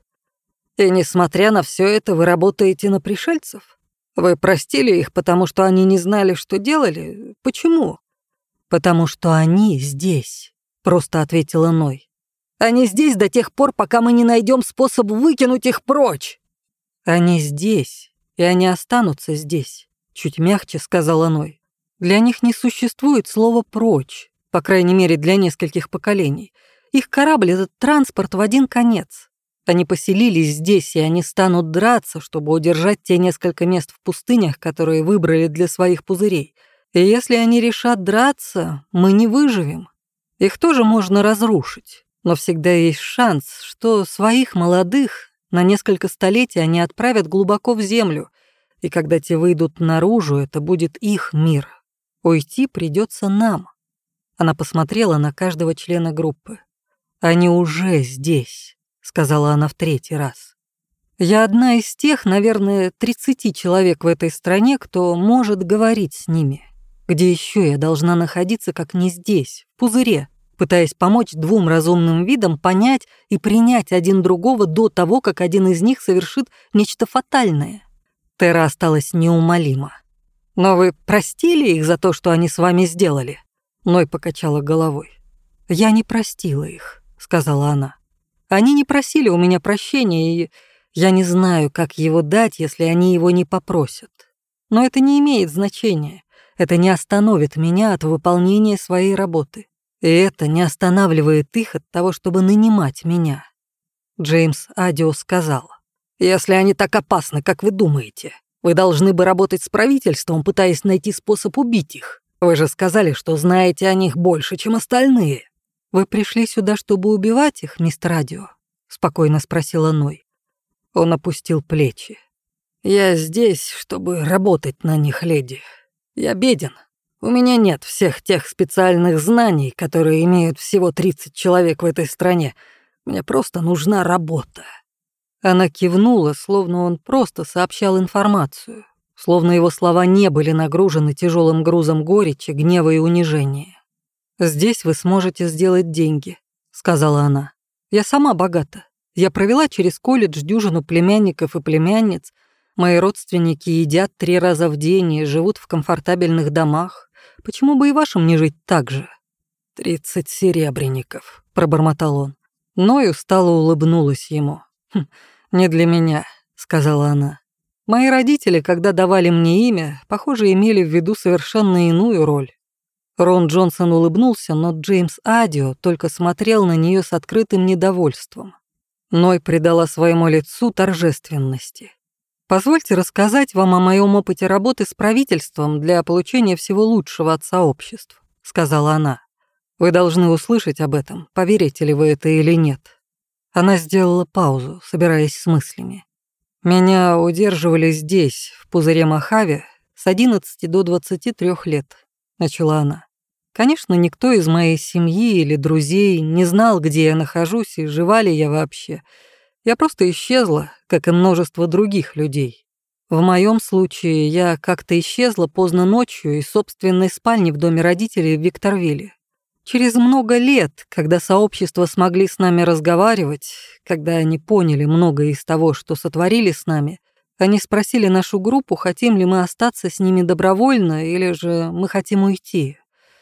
И несмотря на все это, вы работаете на пришельцев? Вы простили их, потому что они не знали, что делали? Почему?» «Потому что они здесь», — просто ответила Ной. «Они здесь до тех пор, пока мы не найдем способ выкинуть их прочь». «Они здесь, и они останутся здесь», — чуть мягче сказала Ной. «Для них не существует слова «прочь», по крайней мере, для нескольких поколений. Их корабль — это транспорт в один конец. Они поселились здесь, и они станут драться, чтобы удержать те несколько мест в пустынях, которые выбрали для своих пузырей. И если они решат драться, мы не выживем. Их тоже можно разрушить, но всегда есть шанс, что своих молодых на несколько столетий они отправят глубоко в землю, и когда те выйдут наружу, это будет их мир. Уйти придется нам». Она посмотрела на каждого члена группы. «Они уже здесь», — сказала она в третий раз. «Я одна из тех, наверное, тридцати человек в этой стране, кто может говорить с ними. Где еще я должна находиться, как не здесь, в пузыре, пытаясь помочь двум разумным видам понять и принять один другого до того, как один из них совершит нечто фатальное?» Тера осталась неумолима. «Но вы простили их за то, что они с вами сделали?» Ной покачала головой. «Я не простила их», — сказала она. «Они не просили у меня прощения, и я не знаю, как его дать, если они его не попросят. Но это не имеет значения. Это не остановит меня от выполнения своей работы. И это не останавливает их от того, чтобы нанимать меня». Джеймс Адио сказал: «Если они так опасны, как вы думаете, вы должны бы работать с правительством, пытаясь найти способ убить их. Вы же сказали, что знаете о них больше, чем остальные». «Вы пришли сюда, чтобы убивать их, мистер Адио?» — спокойно спросила Ной. Он опустил плечи. «Я здесь, чтобы работать на них, леди. Я беден. У меня нет всех тех специальных знаний, которые имеют всего тридцать человек в этой стране. Мне просто нужна работа». Она кивнула, словно он просто сообщал информацию, словно его слова не были нагружены тяжелым грузом горечи, гнева и унижения. «Здесь вы сможете сделать деньги», — сказала она. «Я сама богата. Я провела через колледж дюжину племянников и племянниц. Мои родственники едят три раза в день и живут в комфортабельных домах. Почему бы и вашим не жить так же?» «Тридцать серебряников», — пробормотал он. Ной устало улыбнулась ему. «Хм, «Не для меня», — сказала она. «Мои родители, когда давали мне имя, похоже, имели в виду совершенно иную роль». Рон Джонсон улыбнулся, но Джеймс Адио только смотрел на нее с открытым недовольством. Ной придала своему лицу торжественности. «Позвольте рассказать вам о моем опыте работы с правительством для получения всего лучшего от сообществ», — сказала она. «Вы должны услышать об этом, поверите ли вы это или нет». Она сделала паузу, собираясь с мыслями. «Меня удерживали здесь, в пузыре Мохаве, с одиннадцати до двадцати трёх лет», — начала она. «Конечно, никто из моей семьи или друзей не знал, где я нахожусь и жива ли я вообще. Я просто исчезла, как и множество других людей. В моем случае я как-то исчезла поздно ночью из собственной спальни в доме родителей в Викторвилле. Через много лет, когда сообщества смогли с нами разговаривать, когда они поняли многое из того, что сотворили с нами, они спросили нашу группу, хотим ли мы остаться с ними добровольно или же мы хотим уйти.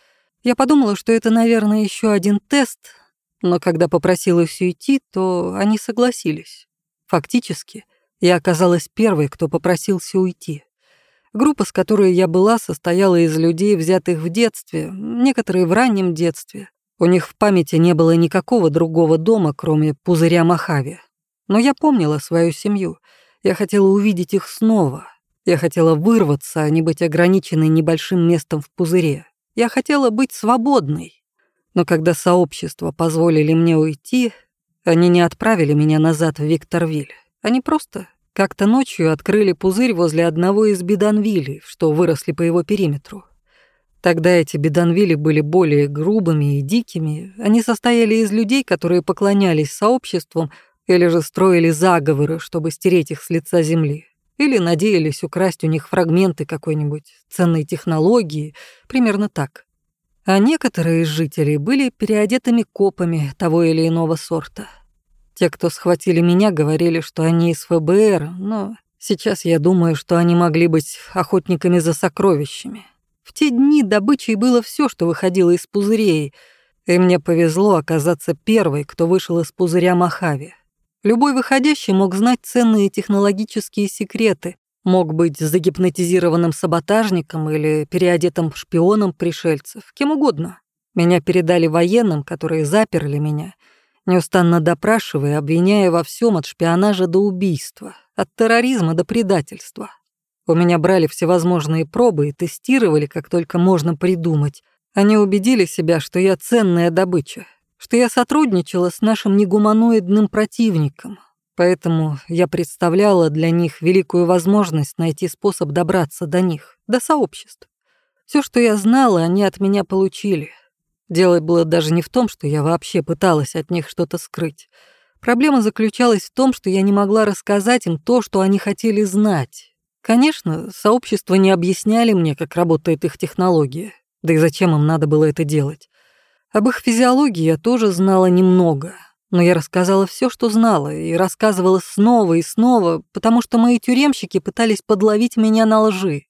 Я подумала, что это, наверное, еще один тест, но когда попросилась уйти, то они согласились. Фактически, я оказалась первой, кто попросился уйти. Группа, с которой я была, состояла из людей, взятых в детстве, некоторые в раннем детстве. У них в памяти не было никакого другого дома, кроме пузыря Мохаве. Но я помнила свою семью. Я хотела увидеть их снова. Я хотела вырваться, а не быть ограниченной небольшим местом в пузыре. Я хотела быть свободной. Но когда сообщества позволили мне уйти, они не отправили меня назад в Викторвиль. Они просто как-то ночью открыли пузырь возле одного из бидонвилей, что выросли по его периметру. Тогда эти бидонвили были более грубыми и дикими. Они состояли из людей, которые поклонялись сообществам или же строили заговоры, чтобы стереть их с лица земли. Или надеялись украсть у них фрагменты какой-нибудь ценной технологии, примерно так. А некоторые из жителей были переодетыми копами того или иного сорта. Те, кто схватили меня, говорили, что они из эф бэ эр, но сейчас я думаю, что они могли быть охотниками за сокровищами. В те дни добычей было все, что выходило из пузырей, и мне повезло оказаться первой, кто вышел из пузыря Мохаве. Любой выходящий мог знать ценные технологические секреты, мог быть загипнотизированным саботажником или переодетым шпионом пришельцев, кем угодно. Меня передали военным, которые заперли меня, неустанно допрашивая, обвиняя во всем от шпионажа до убийства, от терроризма до предательства. У меня брали всевозможные пробы и тестировали, как только можно придумать. Они убедили себя, что я ценная добыча, что я сотрудничала с нашим негуманоидным противником. Поэтому я представляла для них великую возможность найти способ добраться до них, до сообществ. Все, что я знала, они от меня получили. Дело было даже не в том, что я вообще пыталась от них что-то скрыть. Проблема заключалась в том, что я не могла рассказать им то, что они хотели знать. Конечно, сообщества не объясняли мне, как работает их технология. Да и зачем им надо было это делать? Об их физиологии я тоже знала немного. Но я рассказала все, что знала, и рассказывала снова и снова, потому что мои тюремщики пытались подловить меня на лжи.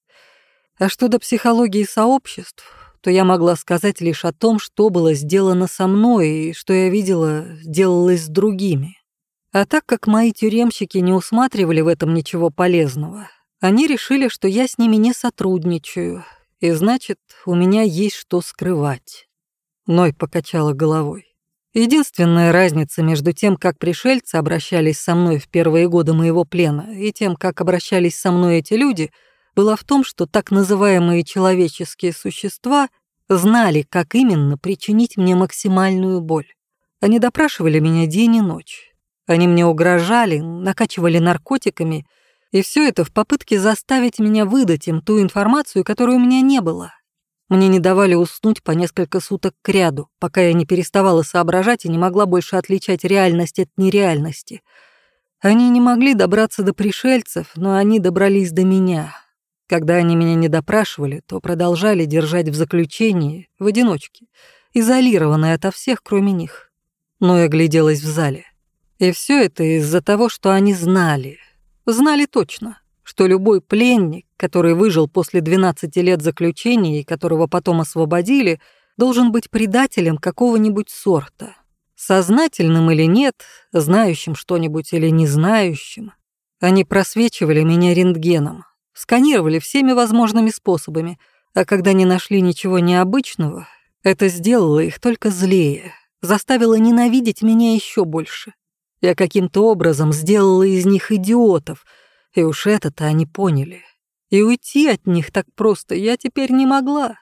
А что до психологии сообществ, то я могла сказать лишь о том, что было сделано со мной и что я видела, делалось с другими. А так как мои тюремщики не усматривали в этом ничего полезного, они решили, что я с ними не сотрудничаю, и значит, у меня есть что скрывать. Ной покачала головой. Единственная разница между тем, как пришельцы обращались со мной в первые годы моего плена, и тем, как обращались со мной эти люди, была в том, что так называемые человеческие существа знали, как именно причинить мне максимальную боль. Они допрашивали меня день и ночь. Они мне угрожали, накачивали наркотиками, и все это в попытке заставить меня выдать им ту информацию, которой у меня не было. Мне не давали уснуть по несколько суток кряду, пока я не переставала соображать и не могла больше отличать реальность от нереальности. Они не могли добраться до пришельцев, но они добрались до меня. Когда они меня не допрашивали, то продолжали держать в заключении, в одиночке, изолированной ото всех, кроме них. Но я гляделась в зале. И все это из-за того, что они знали. Знали точно, что любой пленник, который выжил после двенадцати лет заключения и которого потом освободили, должен быть предателем какого-нибудь сорта. Сознательным или нет, знающим что-нибудь или не знающим. Они просвечивали меня рентгеном, сканировали всеми возможными способами, А когда не нашли ничего необычного, это сделало их только злее, заставило ненавидеть меня еще больше. Я каким-то образом сделала из них идиотов, и уж это-то они поняли. И уйти от них так просто я теперь не могла.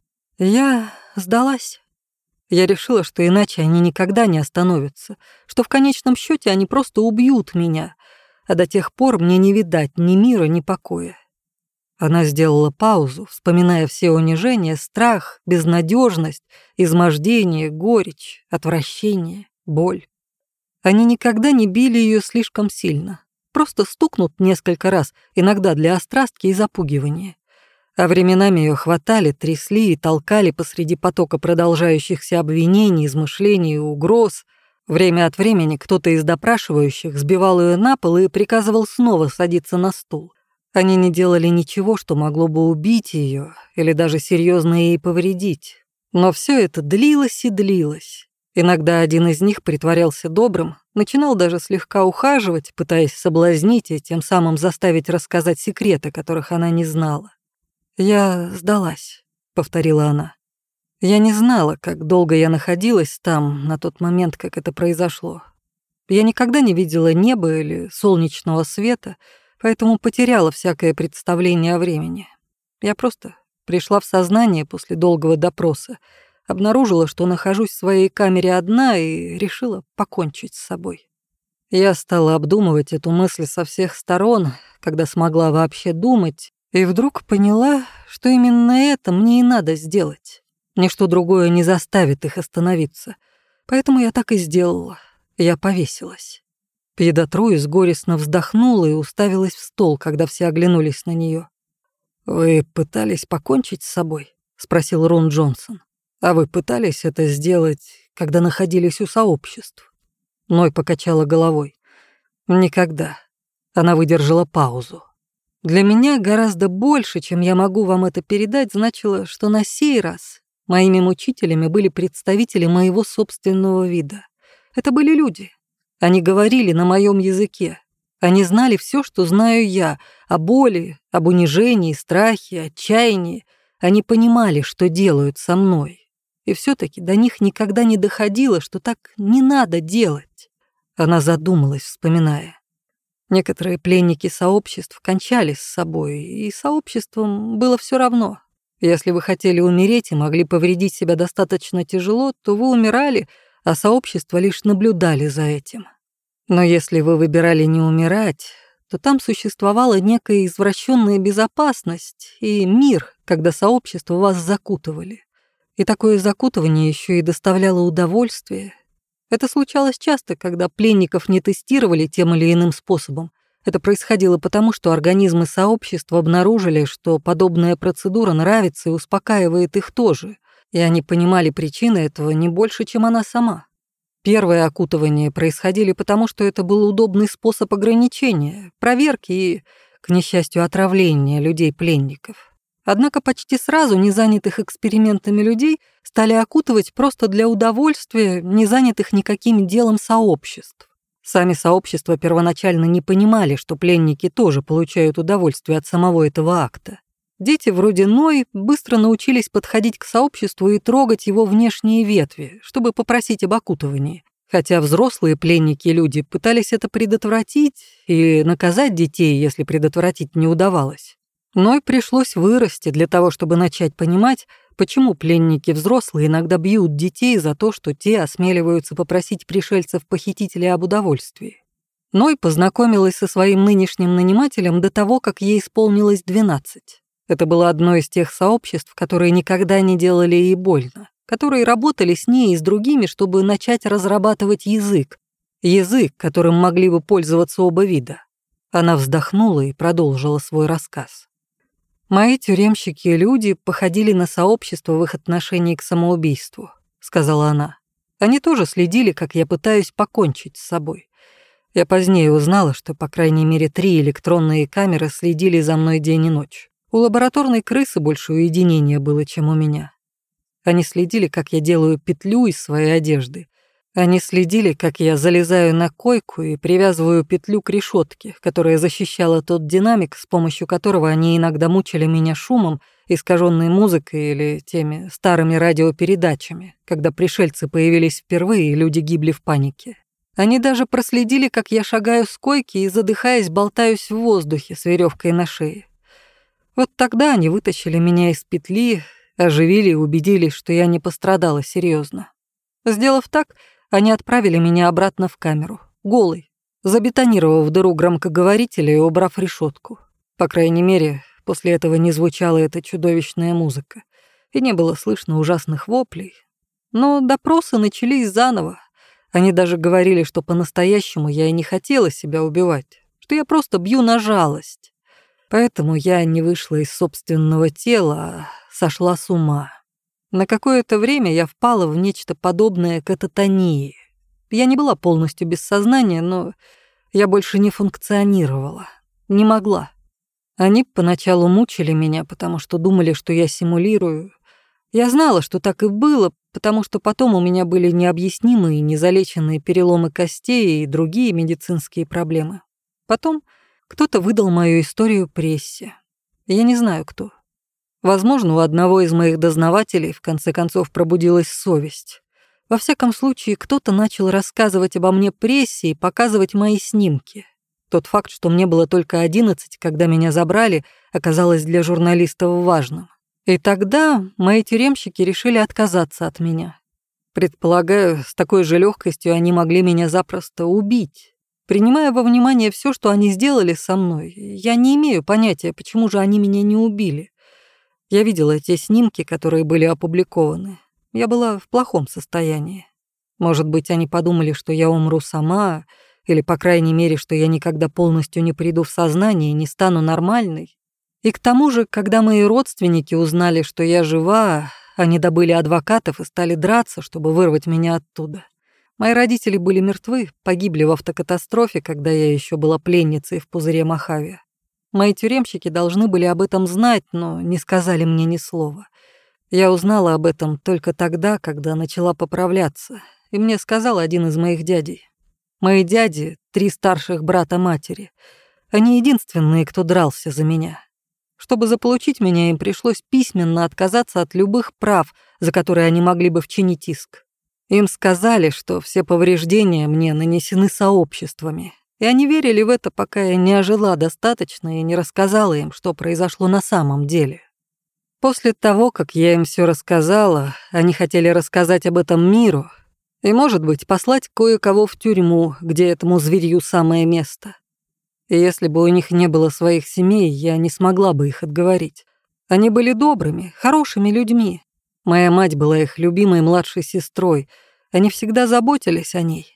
Я сдалась. Я решила, что иначе они никогда не остановятся, что в конечном счете они просто убьют меня, а до тех пор мне не видать ни мира, ни покоя. Она сделала паузу, вспоминая все унижения, страх, безнадежность, измождение, горечь, отвращение, боль. Они никогда не били ее слишком сильно, просто стукнут несколько раз, иногда для острастки и запугивания. А временами ее хватали, трясли и толкали посреди потока продолжающихся обвинений, измышлений и угроз. Время от времени кто-то из допрашивающих сбивал ее на пол и приказывал снова садиться на стул. Они не делали ничего, что могло бы убить ее или даже серьезно ей повредить. Но все это длилось и длилось. Иногда один из них притворялся добрым, начинал даже слегка ухаживать, пытаясь соблазнить и тем самым заставить рассказать секреты, которых она не знала. «Я сдалась», — повторила она. «Я не знала, как долго я находилась там на тот момент, как это произошло. Я никогда не видела неба или солнечного света, поэтому потеряла всякое представление о времени. Я просто пришла в сознание после долгого допроса, обнаружила, что нахожусь в своей камере одна и решила покончить с собой. Я стала обдумывать эту мысль со всех сторон, когда смогла вообще думать, и вдруг поняла, что именно это мне и надо сделать. Ничто другое не заставит их остановиться. Поэтому я так и сделала. Я повесилась. Пьедотруис горестно вздохнула и уставилась в стол, когда все оглянулись на нее. «Вы пытались покончить с собой?» — спросил Рон Джонсон. «А вы пытались это сделать, когда находились у сообществ?» Ной покачала головой. «Никогда». Она выдержала паузу. Для меня гораздо больше, чем я могу вам это передать, значило, что на сей раз моими мучителями были представители моего собственного вида. Это были люди. Они говорили на моем языке. Они знали все, что знаю я, о боли, об унижении, страхе, отчаянии. Они понимали, что делают со мной. И все-таки до них никогда не доходило, что так не надо делать. Она задумалась, вспоминая. Некоторые пленники сообществ кончали с собой, и сообществам было все равно. Если вы хотели умереть и могли повредить себя достаточно тяжело, то вы умирали, а сообщества лишь наблюдали за этим. Но если вы выбирали не умирать, то там существовала некая извращенная безопасность и мир, когда сообщества вас закутывали. И такое закутывание еще и доставляло удовольствие. Это случалось часто, когда пленников не тестировали тем или иным способом. Это происходило потому, что организмы сообщества обнаружили, что подобная процедура нравится и успокаивает их тоже, и они понимали причины этого не больше, чем она сама. Первые окутывания происходили потому, что это был удобный способ ограничения, проверки и, к несчастью, отравления людей-пленников. Однако почти сразу незанятых экспериментами людей стали окутывать просто для удовольствия, не занятых никаким делом сообществ. Сами сообщества первоначально не понимали, что пленники тоже получают удовольствие от самого этого акта. Дети вроде Ной быстро научились подходить к сообществу и трогать его внешние ветви, чтобы попросить об окутывании. Хотя взрослые пленники-люди пытались это предотвратить и наказать детей, если предотвратить не удавалось. Ной пришлось вырасти для того, чтобы начать понимать, почему пленники взрослые иногда бьют детей за то, что те осмеливаются попросить пришельцев-похитителей об удовольствии. Ной познакомилась со своим нынешним нанимателем до того, как ей исполнилось двенадцать. Это было одно из тех сообществ, которые никогда не делали ей больно, которые работали с ней и с другими, чтобы начать разрабатывать язык, язык, которым могли бы пользоваться оба вида. Она вздохнула и продолжила свой рассказ. «Мои тюремщики и люди походили на сообщество в их отношении к самоубийству», — сказала она. «Они тоже следили, как я пытаюсь покончить с собой. Я позднее узнала, что по крайней мере три электронные камеры следили за мной день и ночь. У лабораторной крысы больше уединения было, чем у меня. Они следили, как я делаю петлю из своей одежды. Они следили, как я залезаю на койку и привязываю петлю к решетке, которая защищала тот динамик, с помощью которого они иногда мучили меня шумом искаженной музыкой или теми старыми радиопередачами, когда пришельцы появились впервые и люди гибли в панике. Они даже проследили, как я шагаю с койки и, задыхаясь, болтаюсь в воздухе с веревкой на шее. Вот тогда они вытащили меня из петли, оживили и убедились, что я не пострадала серьезно. Сделав так, они отправили меня обратно в камеру, голой, забетонировав дыру громкоговорителя и убрав решетку. По крайней мере, после этого не звучала эта чудовищная музыка, и не было слышно ужасных воплей. Но допросы начались заново. Они даже говорили, что по-настоящему я и не хотела себя убивать, что я просто бью на жалость. Поэтому я не вышла из собственного тела, а сошла с ума. На какое-то время я впала в нечто подобное кататонии. Я не была полностью без сознания, но я больше не функционировала, не могла. Они поначалу мучили меня, потому что думали, что я симулирую. Я знала, что так и было, потому что потом у меня были необъяснимые, незалеченные переломы костей и другие медицинские проблемы. Потом кто-то выдал мою историю прессе. Я не знаю, кто. Возможно, у одного из моих дознавателей в конце концов пробудилась совесть. Во всяком случае, кто-то начал рассказывать обо мне прессе и показывать мои снимки. Тот факт, что мне было только одиннадцать, когда меня забрали, оказалось для журналистов важным. И тогда мои тюремщики решили отказаться от меня. Предполагаю, с такой же легкостью они могли меня запросто убить. Принимая во внимание все, что они сделали со мной, я не имею понятия, почему же они меня не убили. Я видела те снимки, которые были опубликованы. Я была в плохом состоянии. Может быть, они подумали, что я умру сама, или, по крайней мере, что я никогда полностью не приду в сознание и не стану нормальной. И к тому же, когда мои родственники узнали, что я жива, они добыли адвокатов и стали драться, чтобы вырвать меня оттуда. Мои родители были мертвы, погибли в автокатастрофе, когда я еще была пленницей в пузыре Мохаве. Мои тюремщики должны были об этом знать, но не сказали мне ни слова. Я узнала об этом только тогда, когда начала поправляться, и мне сказал один из моих дядей. Мои дяди — три старших брата матери. Они единственные, кто дрался за меня. Чтобы заполучить меня, им пришлось письменно отказаться от любых прав, за которые они могли бы вчинить иск. Им сказали, что все повреждения мне нанесены сообществами, и они верили в это, пока я не ожила достаточно и не рассказала им, что произошло на самом деле. После того, как я им все рассказала, они хотели рассказать об этом миру и, может быть, послать кое-кого в тюрьму, где этому зверью самое место. И если бы у них не было своих семей, я не смогла бы их отговорить. Они были добрыми, хорошими людьми. Моя мать была их любимой младшей сестрой. Они всегда заботились о ней.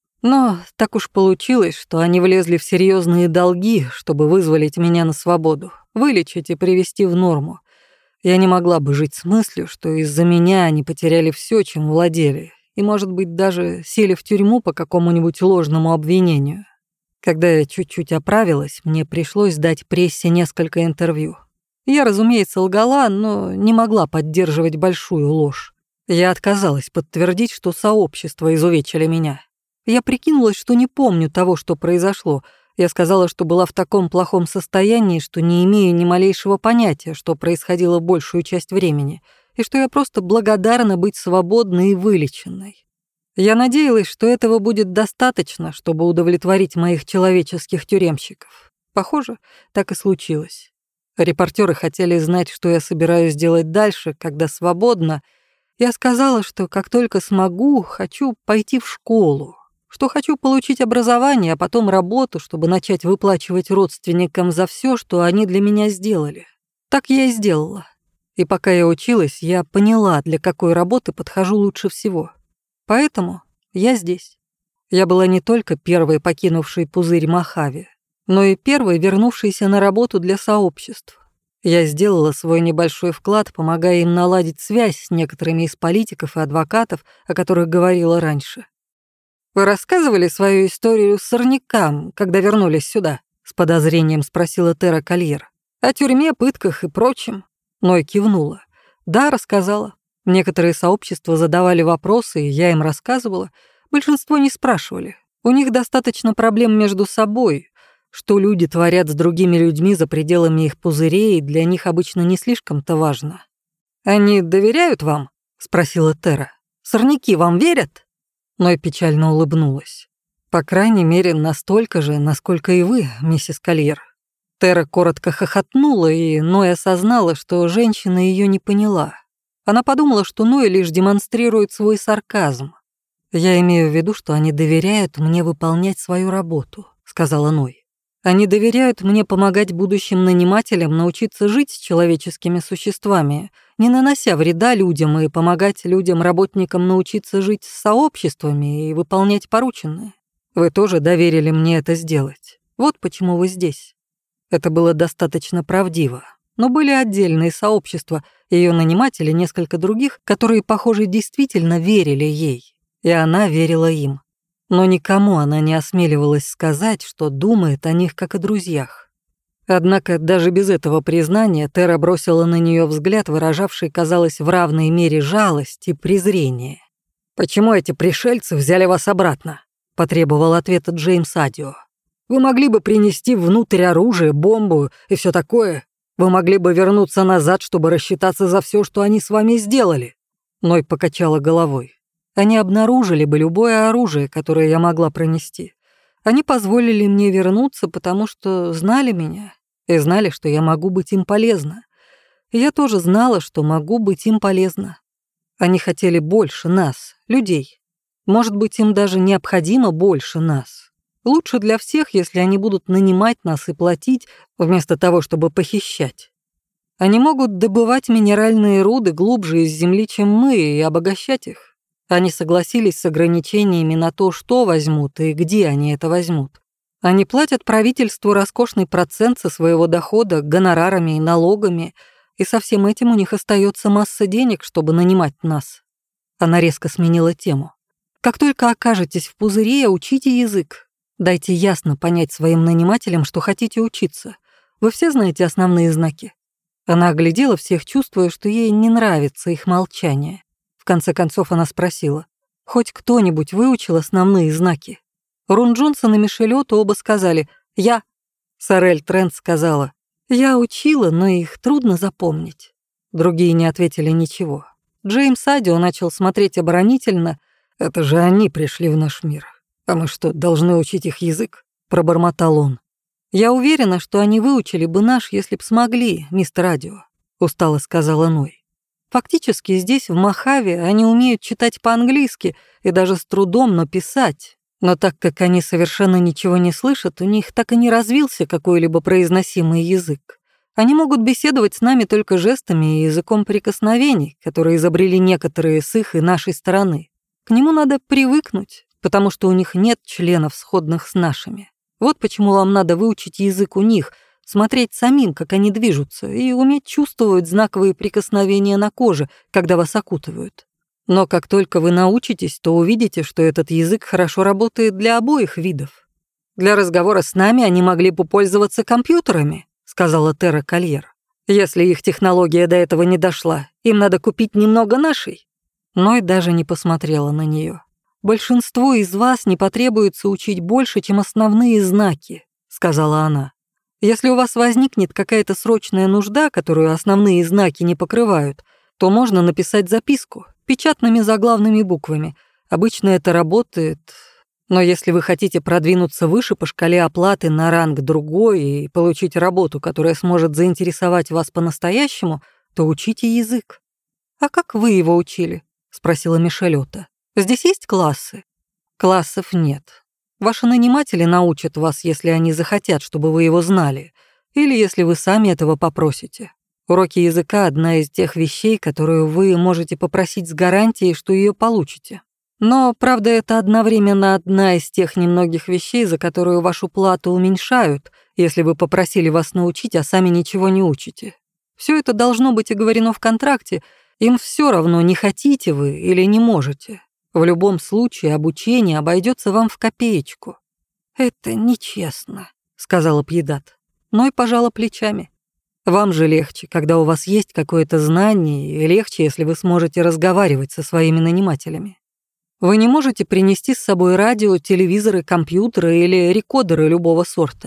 Но так уж получилось, что они влезли в серьезные долги, чтобы вызволить меня на свободу, вылечить и привести в норму. Я не могла бы жить с мыслью, что из-за меня они потеряли все, чем владели, и, может быть, даже сели в тюрьму по какому-нибудь ложному обвинению. Когда я чуть-чуть оправилась, мне пришлось дать прессе несколько интервью. Я, разумеется, лгала, но не могла поддерживать большую ложь. Я отказалась подтвердить, что сообщество изувечили меня. Я прикинулась, что не помню того, что произошло. Я сказала, что была в таком плохом состоянии, что не имею ни малейшего понятия, что происходило большую часть времени, и что я просто благодарна быть свободной и вылеченной. Я надеялась, что этого будет достаточно, чтобы удовлетворить моих человеческих тюремщиков. Похоже, так и случилось. Репортеры хотели знать, что я собираюсь делать дальше, когда свободна. Я сказала, что как только смогу, хочу пойти в школу, что хочу получить образование, а потом работу, чтобы начать выплачивать родственникам за все, что они для меня сделали. Так я и сделала. И пока я училась, я поняла, для какой работы подхожу лучше всего. Поэтому я здесь. Я была не только первой покинувшей пузырь Мохаве, но и первой вернувшейся на работу для сообществ. Я сделала свой небольшой вклад, помогая им наладить связь с некоторыми из политиков и адвокатов, о которых говорила раньше. «Вы рассказывали свою историю сорнякам, когда вернулись сюда?» — с подозрением спросила Тера Кольер. «О тюрьме, пытках и прочем». Ной кивнула. «Да, рассказала. Некоторые сообщества задавали вопросы, и я им рассказывала. Большинство не спрашивали. У них достаточно проблем между собой. Что люди творят с другими людьми за пределами их пузырей, для них обычно не слишком-то важно. «Они доверяют вам?» — спросила Тера. «Сорняки вам верят?» Ной печально улыбнулась. «По крайней мере, настолько же, насколько и вы, миссис Кольер». Тера коротко хохотнула, и Ной осознала, что женщина ее не поняла. Она подумала, что Ной лишь демонстрирует свой сарказм. «Я имею в виду, что они доверяют мне выполнять свою работу», — сказала Ной. «Они доверяют мне помогать будущим нанимателям научиться жить с человеческими существами, не нанося вреда людям, и помогать людям-работникам научиться жить с сообществами и выполнять порученное. Вы тоже доверили мне это сделать. Вот почему вы здесь». Это было достаточно правдиво. Но были отдельные сообщества, ее наниматели, несколько других, которые, похоже, действительно верили ей. И она верила им. Но никому она не осмеливалась сказать, что думает о них как о друзьях. Однако даже без этого признания Тера бросила на нее взгляд, выражавший, казалось, в равной мере жалость и презрение. «Почему эти пришельцы взяли вас обратно?» — потребовал ответа Джеймс Адио. «Вы могли бы принести внутрь оружие, бомбу и все такое. Вы могли бы вернуться назад, чтобы рассчитаться за все, что они с вами сделали». Ной покачала головой. «Они обнаружили бы любое оружие, которое я могла пронести. Они позволили мне вернуться, потому что знали меня и знали, что я могу быть им полезна. И я тоже знала, что могу быть им полезна. Они хотели больше нас, людей. Может быть, им даже необходимо больше нас. Лучше для всех, если они будут нанимать нас и платить, вместо того, чтобы похищать. Они могут добывать минеральные руды глубже из земли, чем мы, и обогащать их. Они согласились с ограничениями на то, что возьмут и где они это возьмут. Они платят правительству роскошный процент со своего дохода гонорарами и налогами, и со всем этим у них остается масса денег, чтобы нанимать нас». Она резко сменила тему. «Как только окажетесь в пузыре, учите язык. Дайте ясно понять своим нанимателям, что хотите учиться. Вы все знаете основные знаки». Она оглядела всех, чувствуя, что ей не нравится их молчание. В конце концов она спросила: «Хоть кто-нибудь выучил основные знаки?» Рон Джонсон и Мишелёта оба сказали «Я». Сорель Трент сказала: «Я учила, но их трудно запомнить». Другие не ответили ничего. Джеймс Адио начал смотреть оборонительно. «Это же они пришли в наш мир. А мы что, должны учить их язык?» — пробормотал он. «Я уверена, что они выучили бы наш, если б смогли, мистер Адио», — устало сказала Ной. «Фактически здесь, в Мохаве, они умеют читать по-английски и даже с трудом, но писать. Но так как они совершенно ничего не слышат, у них так и не развился какой-либо произносимый язык. Они могут беседовать с нами только жестами и языком прикосновений, которые изобрели некоторые с их и нашей стороны. К нему надо привыкнуть, потому что у них нет членов, сходных с нашими. Вот почему вам надо выучить язык у них, смотреть самим, как они движутся, и уметь чувствовать знаковые прикосновения на коже, когда вас окутывают. Но как только вы научитесь, то увидите, что этот язык хорошо работает для обоих видов. Для разговора с нами они могли бы пользоваться компьютерами», — сказала Тера Кольер. «Если их технология до этого не дошла, им надо купить немного нашей». Ной даже не посмотрела на нее. «Большинству из вас не потребуется учить больше, чем основные знаки», — сказала она. «Если у вас возникнет какая-то срочная нужда, которую основные знаки не покрывают, то можно написать записку печатными заглавными буквами. Обычно это работает. Но если вы хотите продвинуться выше по шкале оплаты на ранг другой и получить работу, которая сможет заинтересовать вас по-настоящему, то учите язык». «А как вы его учили?» — спросила Мишелёта. «Здесь есть классы?» «Классов нет. Ваши наниматели научат вас, если они захотят, чтобы вы его знали, или если вы сами этого попросите. Уроки языка — одна из тех вещей, которую вы можете попросить с гарантией, что ее получите. Но, правда, это одновременно одна из тех немногих вещей, за которую вашу плату уменьшают, если вы попросили вас научить, а сами ничего не учите. Все это должно быть оговорено в контракте, им все равно, не хотите вы или не можете. В любом случае обучение обойдется вам в копеечку». «Это нечестно», — сказала Пьедат. Ной пожала плечами. «Вам же легче, когда у вас есть какое-то знание, и легче, если вы сможете разговаривать со своими нанимателями. Вы не можете принести с собой радио, телевизоры, компьютеры или рекодеры любого сорта.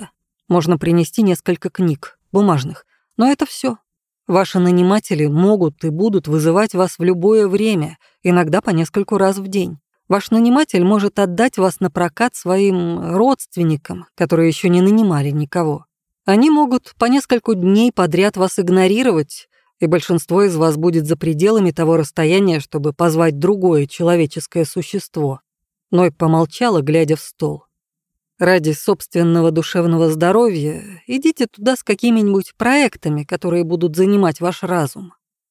Можно принести несколько книг, бумажных. Но это все. Ваши наниматели могут и будут вызывать вас в любое время, иногда по нескольку раз в день. Ваш наниматель может отдать вас на прокат своим родственникам, которые еще не нанимали никого. Они могут по нескольку дней подряд вас игнорировать, и большинство из вас будет за пределами того расстояния, чтобы позвать другое человеческое существо. Ной помолчала, глядя в стол. Ради собственного душевного здоровья идите туда с какими-нибудь проектами, которые будут занимать ваш разум.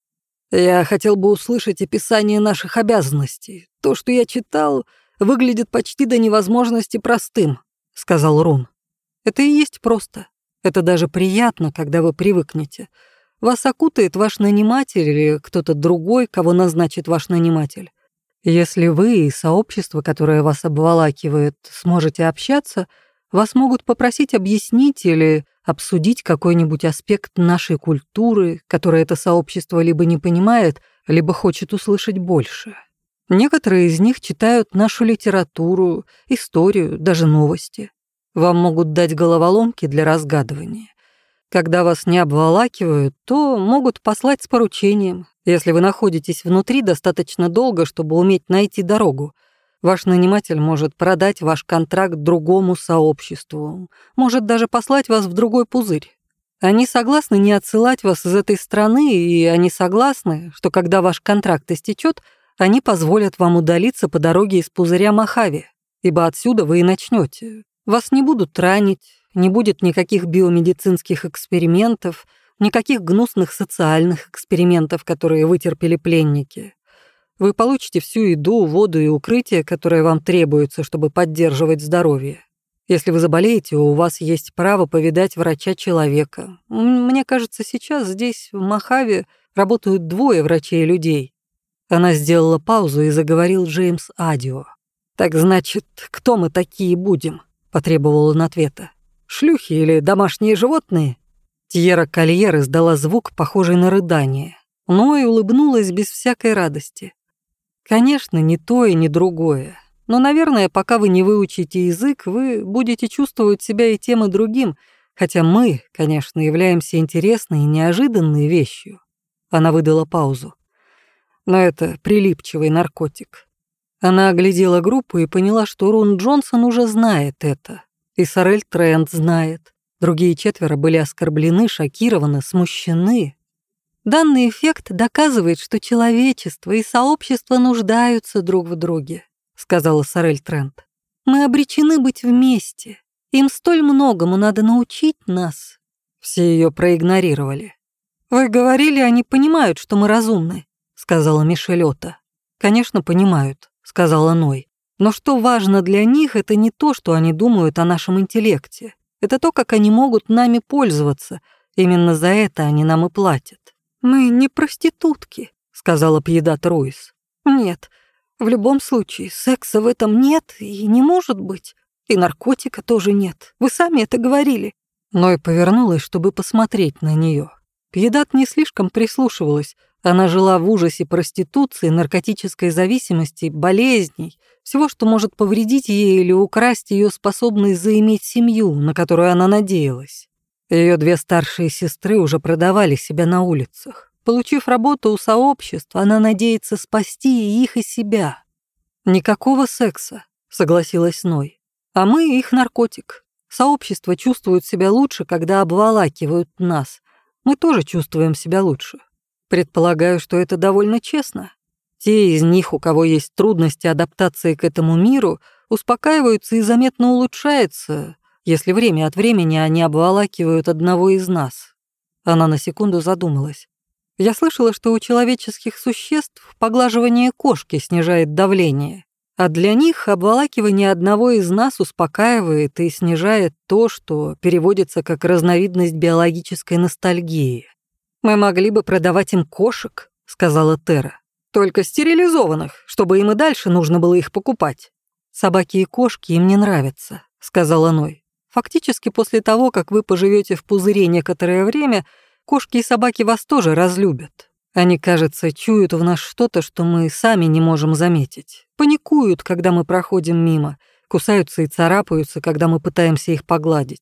Я хотел бы услышать описание наших обязанностей. То, что я читал, выглядит почти до невозможности простым, сказал Рун. Это и есть просто. Это даже приятно, когда вы привыкнете. Вас окутает ваш наниматель или кто-то другой, кого назначит ваш наниматель. Если вы и сообщество, которое вас обволакивает, сможете общаться, вас могут попросить объяснить или обсудить какой-нибудь аспект нашей культуры, который это сообщество либо не понимает, либо хочет услышать больше. Некоторые из них читают нашу литературу, историю, даже новости. Вам могут дать головоломки для разгадывания. Когда вас не обволакивают, то могут послать с поручением, если вы находитесь внутри достаточно долго, чтобы уметь найти дорогу. Ваш наниматель может продать ваш контракт другому сообществу, может даже послать вас в другой пузырь. Они согласны не отсылать вас из этой страны, и они согласны, что когда ваш контракт истечет, они позволят вам удалиться по дороге из пузыря Мохаве, ибо отсюда вы и начнете. Вас не будут ранить, не будет никаких биомедицинских экспериментов, никаких гнусных социальных экспериментов, которые вытерпели пленники. Вы получите всю еду, воду и укрытие, которое вам требуется, чтобы поддерживать здоровье. Если вы заболеете, у вас есть право повидать врача-человека. Мне кажется, сейчас здесь, в Мохаве, работают двое врачей-людей. Она сделала паузу и заговорил Джеймс Адио. «Так значит, кто мы такие будем?» — потребовал он ответа. «Шлюхи или домашние животные?» Тьера Кольер издала звук, похожий на рыдание, но и улыбнулась без всякой радости. «Конечно, не то и не другое. Но, наверное, пока вы не выучите язык, вы будете чувствовать себя и тем, и другим, хотя мы, конечно, являемся интересной и неожиданной вещью». Она выдала паузу. «Но это прилипчивый наркотик». Она оглядела группу и поняла, что Рун Джонсон уже знает это. И Сорель Трент знает. Другие четверо были оскорблены, шокированы, смущены. «Данный эффект доказывает, что человечество и сообщество нуждаются друг в друге», — сказала Сорель Трент. «Мы обречены быть вместе. Им столь многому надо научить нас». Все ее проигнорировали. «Вы говорили, они понимают, что мы разумны», — сказала Мишелёта. «Конечно, понимают», — сказала Ной. «Но что важно для них, это не то, что они думают о нашем интеллекте. Это то, как они могут нами пользоваться. Именно за это они нам и платят». «Мы не проститутки», — сказала Пьедат Руис. «Нет, в любом случае, секса в этом нет и не может быть. И наркотика тоже нет. Вы сами это говорили». Ной повернулась, чтобы посмотреть на нее. Пьедат не слишком прислушивалась. Она жила в ужасе проституции, наркотической зависимости, болезней, всего, что может повредить ей или украсть ее способность заиметь семью, на которую она надеялась. Ее две старшие сестры уже продавали себя на улицах. Получив работу у сообщества, она надеется спасти и их, и себя. «Никакого секса», — согласилась Ной. «А мы их наркотик. Сообщество чувствует себя лучше, когда обволакивают нас. Мы тоже чувствуем себя лучше. Предполагаю, что это довольно честно. Те из них, у кого есть трудности адаптации к этому миру, успокаиваются и заметно улучшаются, если время от времени они обволакивают одного из нас». Она на секунду задумалась. «Я слышала, что у человеческих существ поглаживание кошки снижает давление, а для них обволакивание одного из нас успокаивает и снижает то, что переводится как разновидность биологической ностальгии. Мы могли бы продавать им кошек», — сказала Тера. «Только стерилизованных, чтобы им и дальше нужно было их покупать». «Собаки и кошки им не нравятся», — сказала Ной. «Фактически после того, как вы поживете в пузыре некоторое время, кошки и собаки вас тоже разлюбят. Они, кажется, чуют в нас что-то, что мы сами не можем заметить. Паникуют, когда мы проходим мимо, кусаются и царапаются, когда мы пытаемся их погладить.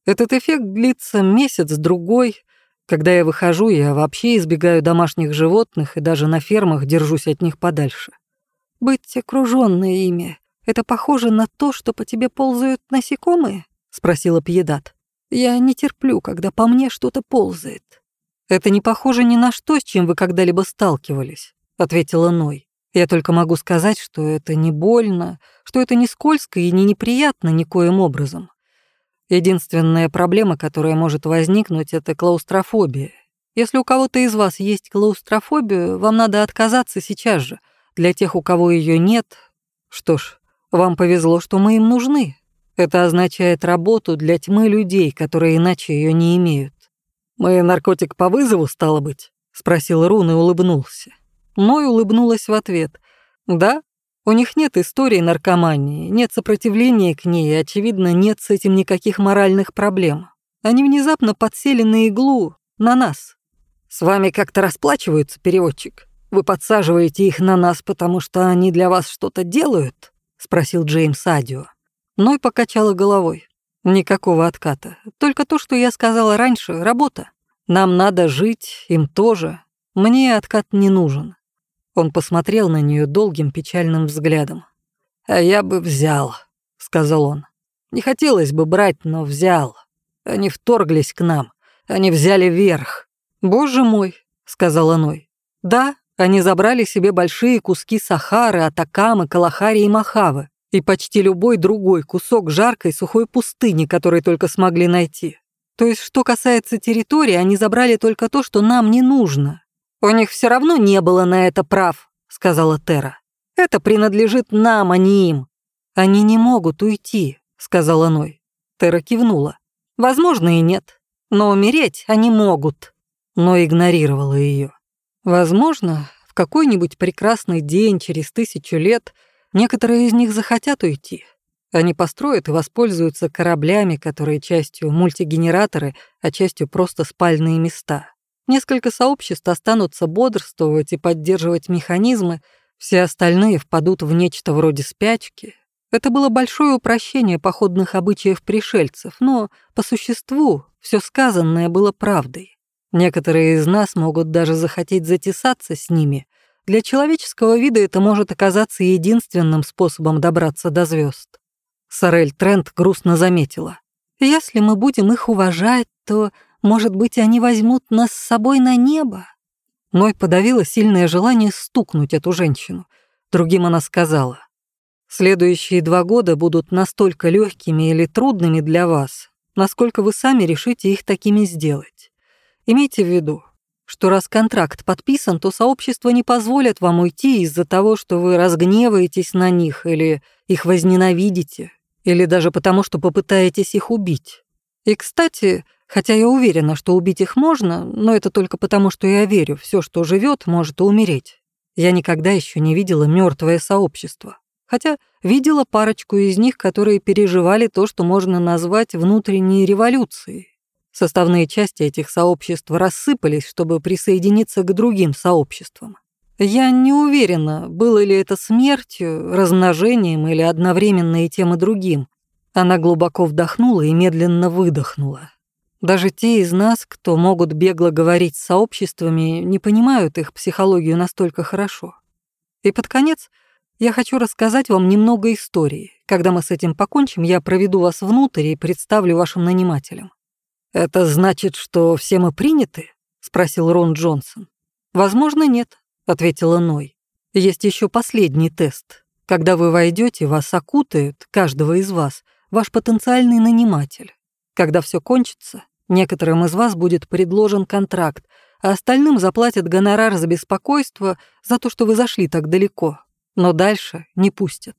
Этот эффект длится месяц-другой. Когда я выхожу, я вообще избегаю домашних животных и даже на фермах держусь от них подальше. «Быть окружённой ими — это похоже на то, что по тебе ползают насекомые?» — спросила Пьедат. «Я не терплю, когда по мне что-то ползает». «Это не похоже ни на что, с чем вы когда-либо сталкивались», — ответила Ной. «Я только могу сказать, что это не больно, что это не скользко и не неприятно никоим образом. Единственная проблема, которая может возникнуть, это клаустрофобия. Если у кого-то из вас есть клаустрофобия, вам надо отказаться сейчас же. Для тех, у кого ее нет, что ж, вам повезло, что мы им нужны. Это означает работу для тьмы людей, которые иначе ее не имеют». «Мы наркотик по вызову, стало быть?» — спросил Рун и улыбнулся. Ной улыбнулась в ответ. «Да, у них нет истории наркомании, нет сопротивления к ней, и, очевидно, нет с этим никаких моральных проблем. Они внезапно подсели на иглу, на нас. С вами как-то расплачиваются, переводчик? Вы подсаживаете их на нас, потому что они для вас что-то делают?» — спросил Джеймс Адио. Ной покачала головой. «Никакого отката. Только то, что я сказала раньше, работа. Нам надо жить, им тоже. Мне откат не нужен». Он посмотрел на нее долгим печальным взглядом. «А я бы взял», — сказал он. «Не хотелось бы брать, но взял. Они вторглись к нам, они взяли верх». «Боже мой», — сказала Ной. «Да, они забрали себе большие куски Сахары, Атакамы, Калахари и Мохаве и почти любой другой кусок жаркой сухой пустыни, который только смогли найти. То есть, что касается территории, они забрали только то, что нам не нужно». «У них все равно не было на это прав», — сказала Тера. «Это принадлежит нам, а не им». «Они не могут уйти», — сказала Ной. Тера кивнула. «Возможно, и нет. Но умереть они могут». Но игнорировала ее. «Возможно, в какой-нибудь прекрасный день через тысячу лет некоторые из них захотят уйти. Они построят и воспользуются кораблями, которые частью мультигенераторы, а частью просто спальные места. Несколько сообществ останутся бодрствовать и поддерживать механизмы, все остальные впадут в нечто вроде спячки. Это было большое упрощение походных обычаев пришельцев, но по существу все сказанное было правдой. Некоторые из нас могут даже захотеть затесаться с ними. Для человеческого вида это может оказаться единственным способом добраться до звезд. Сорель Трент грустно заметила. «Если мы будем их уважать, то, может быть, они возьмут нас с собой на небо?» Ной подавила сильное желание стукнуть эту женщину. Другим она сказала: «Следующие два года будут настолько легкими или трудными для вас, насколько вы сами решите их такими сделать. Имейте в виду, что раз контракт подписан, то сообщество не позволит вам уйти из-за того, что вы разгневаетесь на них или их возненавидите, или даже потому, что попытаетесь их убить. И, кстати, хотя я уверена, что убить их можно, но это только потому, что я верю, все, что живет, может умереть. Я никогда еще не видела мертвое сообщество. Хотя видела парочку из них, которые переживали то, что можно назвать внутренней революцией. Составные части этих сообществ рассыпались, чтобы присоединиться к другим сообществам. Я не уверена, было ли это смертью, размножением или одновременно и тем и другим. Она глубоко вдохнула и медленно выдохнула. Даже те из нас, кто могут бегло говорить с сообществами, не понимают их психологию настолько хорошо. И под конец я хочу рассказать вам немного истории. Когда мы с этим покончим, я проведу вас внутрь и представлю вашим нанимателям. «Это значит, что все мы приняты?» — спросил Рон Джонсон. «Возможно, нет», — ответила Ной. «Есть еще последний тест. Когда вы войдете, вас окутает, каждого из вас, ваш потенциальный наниматель. Когда все кончится, некоторым из вас будет предложен контракт, а остальным заплатят гонорар за беспокойство, за то, что вы зашли так далеко, но дальше не пустят».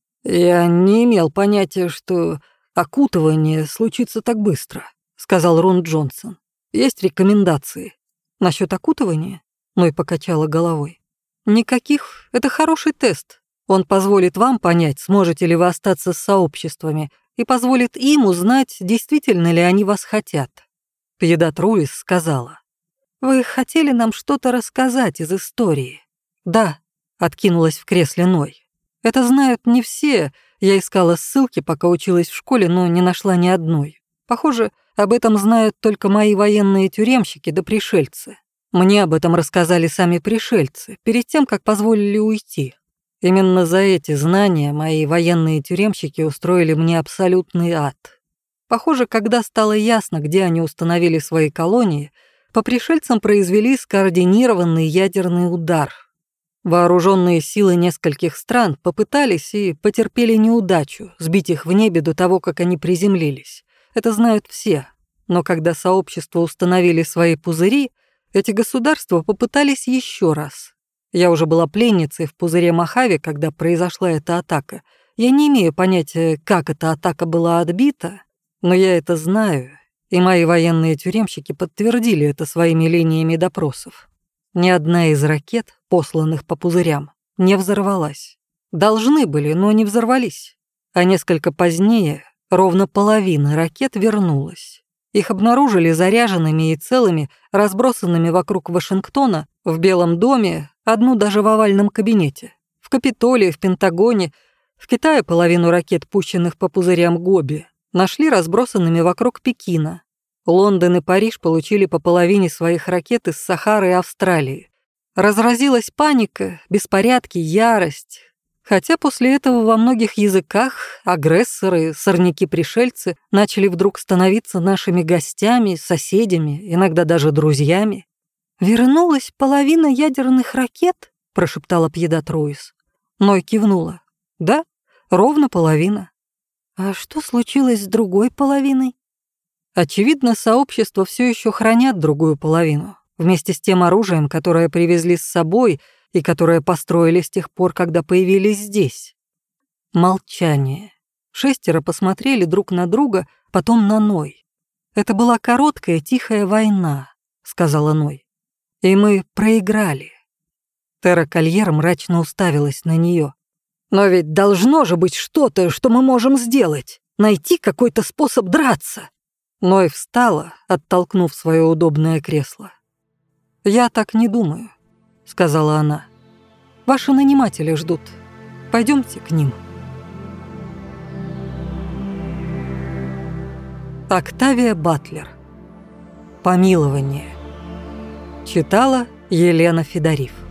«Я не имел понятия, что окутывание случится так быстро», — сказал Рон Джонсон. «Есть рекомендации?» «Насчет окутывания?» — Ной покачала головой. «Никаких. Это хороший тест. Он позволит вам понять, сможете ли вы остаться с сообществами, и позволит им узнать, действительно ли они вас хотят». Пьедат Руис сказала: «Вы хотели нам что-то рассказать из истории?» «Да», — откинулась в кресле Ной. «Это знают не все. Я искала ссылки, пока училась в школе, но не нашла ни одной. Похоже, об этом знают только мои военные тюремщики да пришельцы. Мне об этом рассказали сами пришельцы, перед тем, как позволили уйти. Именно за эти знания мои военные тюремщики устроили мне абсолютный ад. Похоже, когда стало ясно, где они установили свои колонии, по пришельцам произвели скоординированный ядерный удар. Вооруженные силы нескольких стран попытались и потерпели неудачу сбить их в небе до того, как они приземлились. Это знают все. Но когда сообщества установили свои пузыри, эти государства попытались еще раз. Я уже была пленницей в пузыре Мохаве, когда произошла эта атака. Я не имею понятия, как эта атака была отбита, но я это знаю, и мои военные тюремщики подтвердили это своими линиями допросов. Ни одна из ракет, посланных по пузырям, не взорвалась. Должны были, но не взорвались. А несколько позднее ровно половина ракет вернулась. Их обнаружили заряженными и целыми, разбросанными вокруг Вашингтона, в Белом доме, одну даже в овальном кабинете, в Капитолии, в Пентагоне. В Китае половину ракет, пущенных по пузырям Гоби, нашли разбросанными вокруг Пекина. Лондон и Париж получили по половине своих ракет из Сахары и Австралии. Разразилась паника, беспорядки, ярость. Хотя после этого во многих языках агрессоры, сорняки-пришельцы начали вдруг становиться нашими гостями, соседями, иногда даже друзьями. «Вернулась половина ядерных ракет?» — прошептала Пьедат Руис. Ной кивнула. «Да, ровно половина». «А что случилось с другой половиной?» Очевидно, сообщества все еще хранят другую половину, вместе с тем оружием, которое привезли с собой и которое построили с тех пор, когда появились здесь. Молчание. Шестеро посмотрели друг на друга, потом на Ной. «Это была короткая, тихая война», — сказала Ной. «И мы проиграли». Терра Кольер мрачно уставилась на нее. «Но ведь должно же быть что-то, что мы можем сделать. Найти какой-то способ драться». Ной встала, оттолкнув свое удобное кресло. «Я так не думаю», — сказала она. «Ваши наниматели ждут. Пойдемте к ним». Октавия Батлер. «Помилование». Читала Елена Федорив.